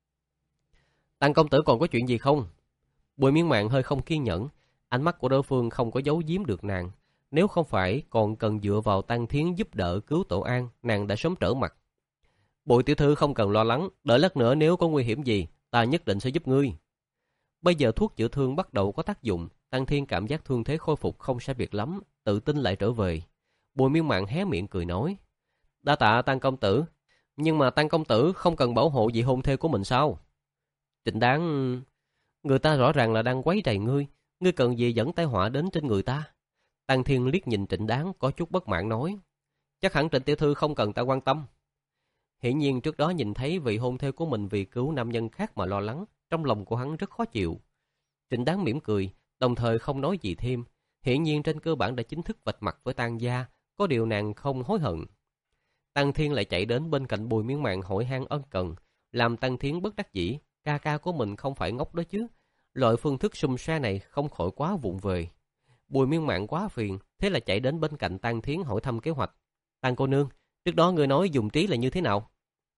Speaker 1: Tăng công tử còn có chuyện gì không? Bùi Miên Mạn hơi không kiên nhẫn, ánh mắt của đối phương không có giấu giếm được nàng. Nếu không phải còn cần dựa vào Tăng Thiến giúp đỡ cứu Tổ An, nàng đã sớm trở mặt. Bùi tiểu thư không cần lo lắng, đợi lát nữa nếu có nguy hiểm gì, ta nhất định sẽ giúp ngươi. Bây giờ thuốc chữa thương bắt đầu có tác dụng, Tăng Thiên cảm giác thương thế khôi phục không sai biệt lắm, tự tin lại trở về. Bùi Miên Mạn hé miệng cười nói. Đa tạ Tăng công tử, nhưng mà Tăng công tử không cần bảo hộ vị hôn thê của mình sao? Trịnh Đáng, người ta rõ ràng là đang quấy rầy ngươi, ngươi cần gì dẫn tai họa đến trên người ta? Tăng Thiên liếc nhìn Trịnh Đáng có chút bất mãn nói. Chắc hẳn Trịnh tiểu thư không cần ta quan tâm. Hiển nhiên trước đó nhìn thấy vị hôn thê của mình vì cứu nam nhân khác mà lo lắng, trong lòng của hắn rất khó chịu. Trịnh Đáng mỉm cười, đồng thời không nói gì thêm. Hiển nhiên trên cơ bản đã chính thức vạch mặt với Tăng gia, có điều nàng không hối hận. Tăng Thiên lại chạy đến bên cạnh Bùi Miên Mạn hỏi han ân cần, làm Tăng Thiến bất đắc dĩ. Ca ca của mình không phải ngốc đó chứ, loại phương thức xung xoe này không khỏi quá vụng về. Bùi Miên Mạn quá phiền, thế là chạy đến bên cạnh Tăng Thiến hỏi thăm kế hoạch. Tăng cô nương, trước đó người nói dùng trí là như thế nào?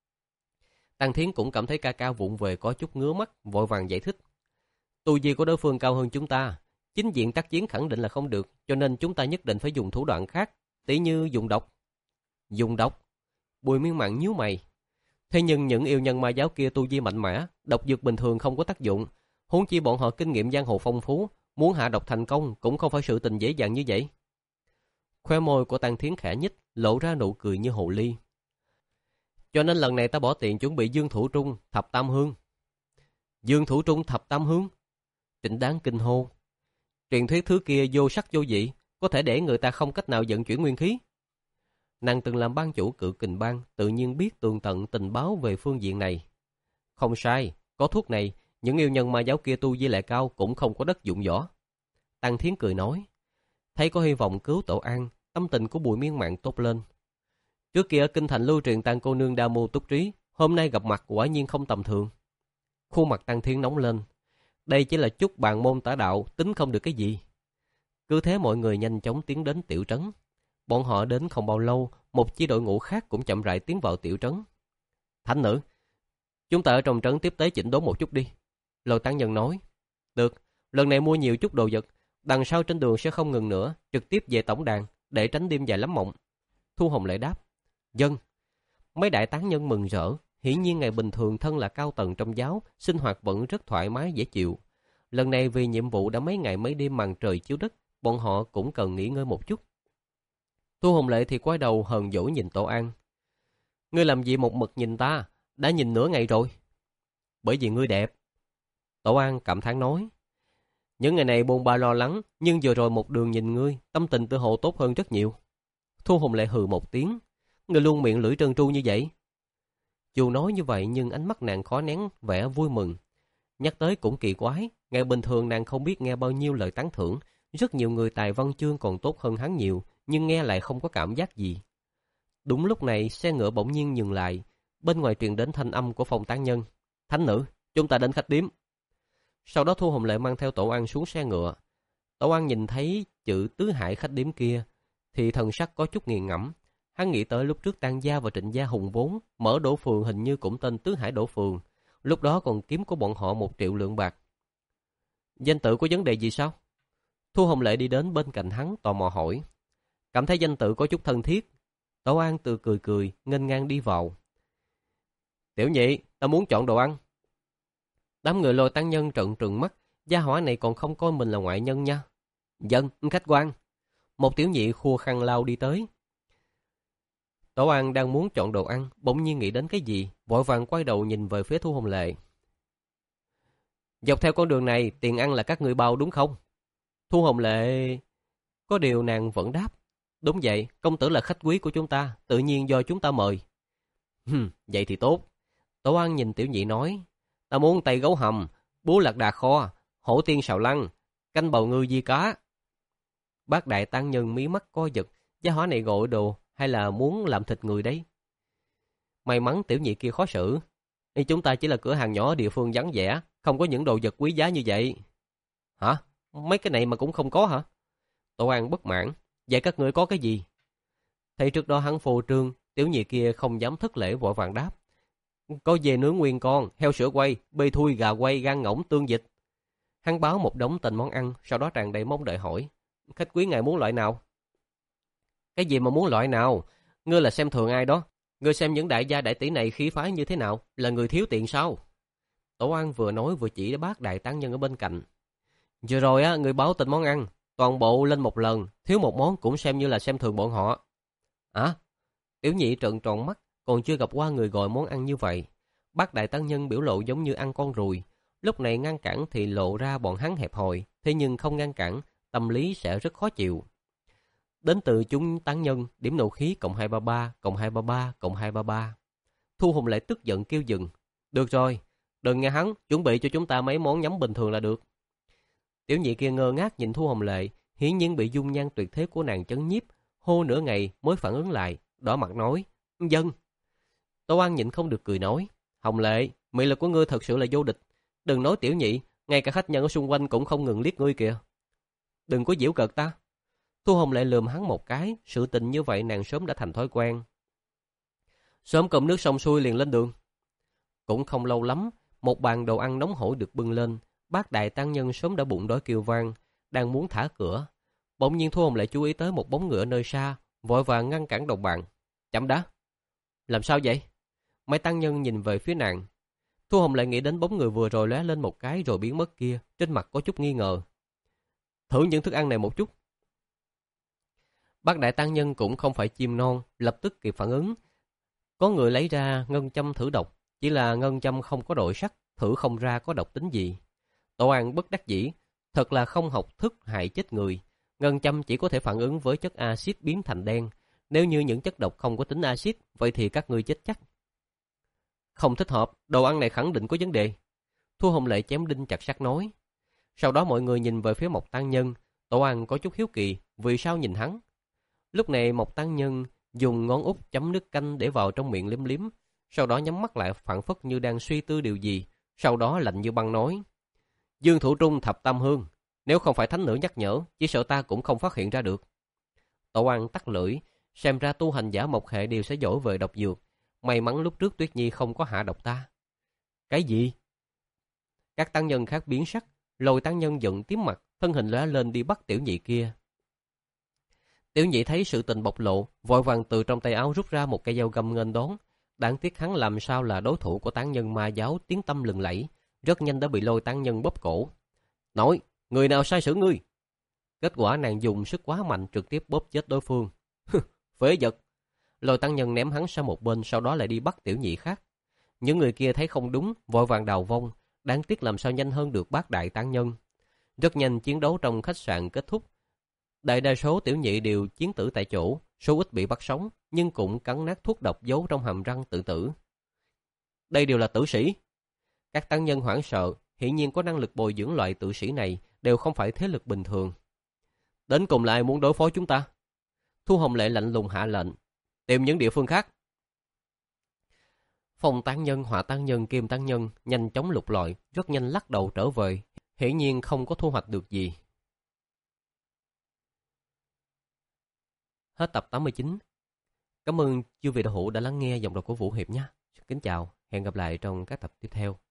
Speaker 1: Tăng Thiến cũng cảm thấy ca ca vụng về có chút ngứa mắt, vội vàng giải thích. Tu vi của đối phương cao hơn chúng ta, chính diện tác chiến khẳng định là không được, cho nên chúng ta nhất định phải dùng thủ đoạn khác, tỉ như dùng độc. Dùng độc? Bùi Miên Mạn nhíu mày. Thế nhưng những yêu nhân ma giáo kia tu vi mạnh mẽ, độc dược bình thường không có tác dụng, huống chi bọn họ kinh nghiệm giang hồ phong phú, muốn hạ độc thành công cũng không phải sự tình dễ dàng như vậy. Khóe môi của Tăng Thiến khẽ nhích, lộ ra nụ cười như hồ ly. Cho nên lần này ta bỏ tiền chuẩn bị Dương Thủ Trung, Thập Tam Hương. Dương Thủ Trung, Thập Tam Hương? Trịnh Đáng kinh hô. Truyền thuyết thứ kia vô sắc vô vị, có thể để người ta không cách nào vận chuyển nguyên khí. Nàng từng làm ban chủ Cự Kình Bang, tự nhiên biết tường tận tình báo về phương diện này. Không sai, có thuốc này, những yêu nhân ma giáo kia tu vi lại cao cũng không có đất dụng võ. Tăng Thiến cười nói, thấy có hy vọng cứu Tổ An, tâm tình của Bùi Miên Mạn tốt lên. Trước kia ở kinh thành lưu truyền Tăng cô nương đa mưu túc trí, hôm nay gặp mặt quả nhiên không tầm thường. Khuôn mặt Tăng Thiến nóng lên, đây chỉ là chút bàn môn tả đạo, tính không được cái gì. Cứ thế mọi người nhanh chóng tiến đến tiểu trấn. Bọn họ đến không bao lâu, một chi đội ngũ khác cũng chậm rãi tiến vào tiểu trấn. Thánh nữ, chúng ta ở trong trấn tiếp tế chỉnh đốn một chút đi. Lôi Tán Nhân nói, được, lần này mua nhiều chút đồ vật, đằng sau trên đường sẽ không ngừng nữa, trực tiếp về tổng đàn, để tránh đêm dài lắm mộng. Thu Hồng Lệ đáp, dân. Mấy đại tán nhân mừng rỡ, hiển nhiên ngày bình thường thân là cao tầng trong giáo, sinh hoạt vẫn rất thoải mái dễ chịu. Lần này vì nhiệm vụ đã mấy ngày mấy đêm màn trời chiếu đất, bọn họ cũng cần nghỉ ngơi một chút. Thu Hồng Lệ thì quay đầu hờn dỗi nhìn Tổ An. Ngươi làm gì một mực nhìn ta, đã nhìn nửa ngày rồi. Bởi vì ngươi đẹp. Tổ An cảm thán nói. Những ngày này bôn ba lo lắng, nhưng vừa rồi một đường nhìn ngươi, tâm tình tự hồ tốt hơn rất nhiều. Thu Hồng Lệ hừ một tiếng. Ngươi luôn miệng lưỡi trơn tru như vậy. Dù nói như vậy nhưng ánh mắt nàng khó nén vẻ vui mừng. Nhắc tới cũng kỳ quái, ngày bình thường nàng không biết nghe bao nhiêu lời tán thưởng, rất nhiều người tài văn chương còn tốt hơn hắn nhiều, nhưng nghe lại không có cảm giác gì. Đúng lúc này xe ngựa bỗng nhiên dừng lại, bên ngoài truyền đến thanh âm của Phong Tán Nhân. Thánh nữ, chúng ta đến khách điếm. Sau đó Thu Hồng Lệ mang theo Tổ An xuống xe ngựa. Tổ An nhìn thấy chữ Tứ Hải khách điếm kia, thì thần sắc có chút nghiền ngẫm. Hắn nghĩ tới lúc trước Tang Gia và Trịnh Gia hùng vốn, mở đổ phường hình như cũng tên Tứ Hải đổ phường. Lúc đó còn kiếm của bọn họ một triệu lượng bạc. Danh tự có vấn đề gì sao? Thu Hồng Lệ đi đến bên cạnh hắn tò mò hỏi. Cảm thấy danh tự có chút thân thiết. Tổ An từ cười cười, nghênh ngang đi vào. Tiểu nhị, ta muốn chọn đồ ăn. Đám người Lôi Tán Nhân trợn trừng mắt, gia hỏa này còn không coi mình là ngoại nhân nha. Dân, khách quan. Một tiểu nhị khua khăn lau đi tới. Tổ An đang muốn chọn đồ ăn, bỗng nhiên nghĩ đến cái gì, vội vàng quay đầu nhìn về phía Thu Hồng Lệ. Dọc theo con đường này, tiền ăn là các người bao đúng không? Thu Hồng Lệ... Có điều nàng vẫn đáp. Đúng vậy, công tử là khách quý của chúng ta, tự nhiên do chúng ta mời. Hừm, vậy thì tốt. Tổ An nhìn tiểu nhị nói. Ta muốn tay gấu hầm, bú lạc đà kho, hổ tiên xào lăng, canh bào ngư di cá. Bác đại tăng nhân mí mắt co giật, gia hỏa này gọi đồ hay là muốn làm thịt người đấy? May mắn tiểu nhị kia khó xử. Ý chúng ta chỉ là cửa hàng nhỏ ở địa phương vắng vẻ, không có những đồ vật quý giá như vậy. Hả? Mấy cái này mà cũng không có hả? Tổ An bất mãn. Vậy các ngươi có cái gì? Thấy trước đó hắn phô trương, tiểu nhị kia không dám thất lễ vội vàng đáp. Có dê nướng nguyên con, heo sữa quay, bê thui, gà quay, gan ngỗng, tương vịt. Hắn báo một đống tên món ăn, sau đó tràn đầy mong đợi hỏi. Khách quý ngài muốn loại nào? Cái gì mà muốn loại nào? Ngươi là xem thường ai đó? Ngươi xem những đại gia đại tỷ này khí phái như thế nào? Là người thiếu tiền sao? Tổ An vừa nói vừa chỉ bác đại tán nhân ở bên cạnh. Vừa rồi á, người báo tên món ăn, toàn bộ lên một lần, thiếu một món cũng xem như là xem thường bọn họ. À? Tiểu nhị trợn tròn mắt, còn chưa gặp qua người gọi món ăn như vậy. Bác đại tăng nhân biểu lộ giống như ăn con ruồi. Lúc này ngăn cản thì lộ ra bọn hắn hẹp hòi, thế nhưng không ngăn cản, tâm lý sẽ rất khó chịu. Đến từ chúng tán nhân, điểm nộ khí cộng hai ba ba, cộng hai ba ba, cộng hai ba ba. Thu Hồng Lệ tức giận kêu dừng. Được rồi, đừng nghe hắn, chuẩn bị cho chúng ta mấy món nhắm bình thường là được. Tiểu nhị kia ngơ ngác nhìn Thu Hồng Lệ, hiển nhiên bị dung nhan tuyệt thế của nàng chấn nhiếp, hô nửa ngày mới phản ứng lại, đỏ mặt nói, dân. Tô An nhịn không được cười nói, Hồng Lệ, mị lực của ngươi thật sự là vô địch. Đừng nói tiểu nhị, ngay cả khách nhân ở xung quanh cũng không ngừng liếc ngươi kìa. Đừng có giễu cợt ta. Thu Hồng Lệ lườm hắn một cái, sự tình như vậy nàng sớm đã thành thói quen. Sớm cơm nước xong xuôi liền lên đường. Cũng không lâu lắm, một bàn đồ ăn nóng hổi được bưng lên, bác đại tăng nhân sớm đã bụng đói kêu vang, đang muốn thả cửa. Bỗng nhiên Thu Hồng Lệ chú ý tới một bóng người ở nơi xa, vội vàng ngăn cản đồng bạn. Chậm đã. Làm sao vậy? Mấy tăng nhân nhìn về phía nàng. Thu Hồng Lệ nghĩ đến bóng người vừa rồi lóe lên một cái rồi biến mất kia, trên mặt có chút nghi ngờ. Thử những thức ăn này một chút. Bác đại tăng nhân cũng không phải chim non, lập tức kịp phản ứng. Có người lấy ra ngân châm thử độc, chỉ là ngân châm không có độ sắc, thử không ra có độc tính gì. Tổ An bất đắc dĩ, thật là không học thức hại chết người. Ngân châm chỉ có thể phản ứng với chất axit biến thành đen. Nếu như những chất độc không có tính axit, vậy thì các ngươi chết chắc. Không thích hợp, đồ ăn này khẳng định có vấn đề. Thu Hồng Lệ chém đinh chặt sắt nói. Sau đó mọi người nhìn về phía Mộc Tăng Nhân. Tổ ăn có chút hiếu kỳ, vì sao nhìn hắn. Lúc này Mộc Tăng Nhân dùng ngón út chấm nước canh để vào trong miệng liếm liếm, sau đó nhắm mắt lại phảng phất như đang suy tư điều gì, sau đó lạnh như băng nói. Dương Thủ Trung thập tam hương, nếu không phải thánh nữ nhắc nhở, chỉ sợ ta cũng không phát hiện ra được. Tổ ăn tắt lưỡi, xem ra tu hành giả Mộc hệ đều sẽ giỏi về độc dược. May mắn lúc trước Tuyết Nhi không có hạ độc ta. Cái gì? Các tăng nhân khác biến sắc, Lôi tăng nhân giận tím mặt, thân hình lóe lên đi bắt tiểu nhị kia. Tiểu nhị thấy sự tình bộc lộ, vội vàng từ trong tay áo rút ra một cây dao găm nghênh đón. Đáng tiếc hắn làm sao là đối thủ của tán nhân ma giáo tiếng tâm lừng lẫy, rất nhanh đã bị Lôi tán nhân bóp cổ. Nói, người nào sai sử ngươi? Kết quả nàng dùng sức quá mạnh trực tiếp bóp chết đối phương. Phế vật! Lôi tán nhân ném hắn sang một bên, sau đó lại đi bắt tiểu nhị khác. Những người kia thấy không đúng, vội vàng đào vong. Đáng tiếc làm sao nhanh hơn được bác đại tán nhân. Rất nhanh chiến đấu trong khách sạn kết thúc. Đại đa số tiểu nhị đều chiến tử tại chỗ, số ít bị bắt sống, nhưng cũng cắn nát thuốc độc giấu trong hàm răng tự tử. Đây đều là tử sĩ. Các tăng nhân hoảng sợ, hiển nhiên có năng lực bồi dưỡng loại tử sĩ này, đều không phải thế lực bình thường. Đến cùng là ai muốn đối phó chúng ta? Thu Hồng Lệ lạnh lùng hạ lệnh, tìm những địa phương khác. Phong tăng nhân, Hỏa tăng nhân, Kim tăng nhân nhanh chóng lục lọi, rất nhanh lắc đầu trở về, hiển nhiên không có thu hoạch được gì. Hết tập tám mươi chín. Cảm ơn chư vị đạo hữu đã lắng nghe giọng đọc của Vũ Hiệp nhé. Kính chào, hẹn gặp lại trong các tập tiếp theo.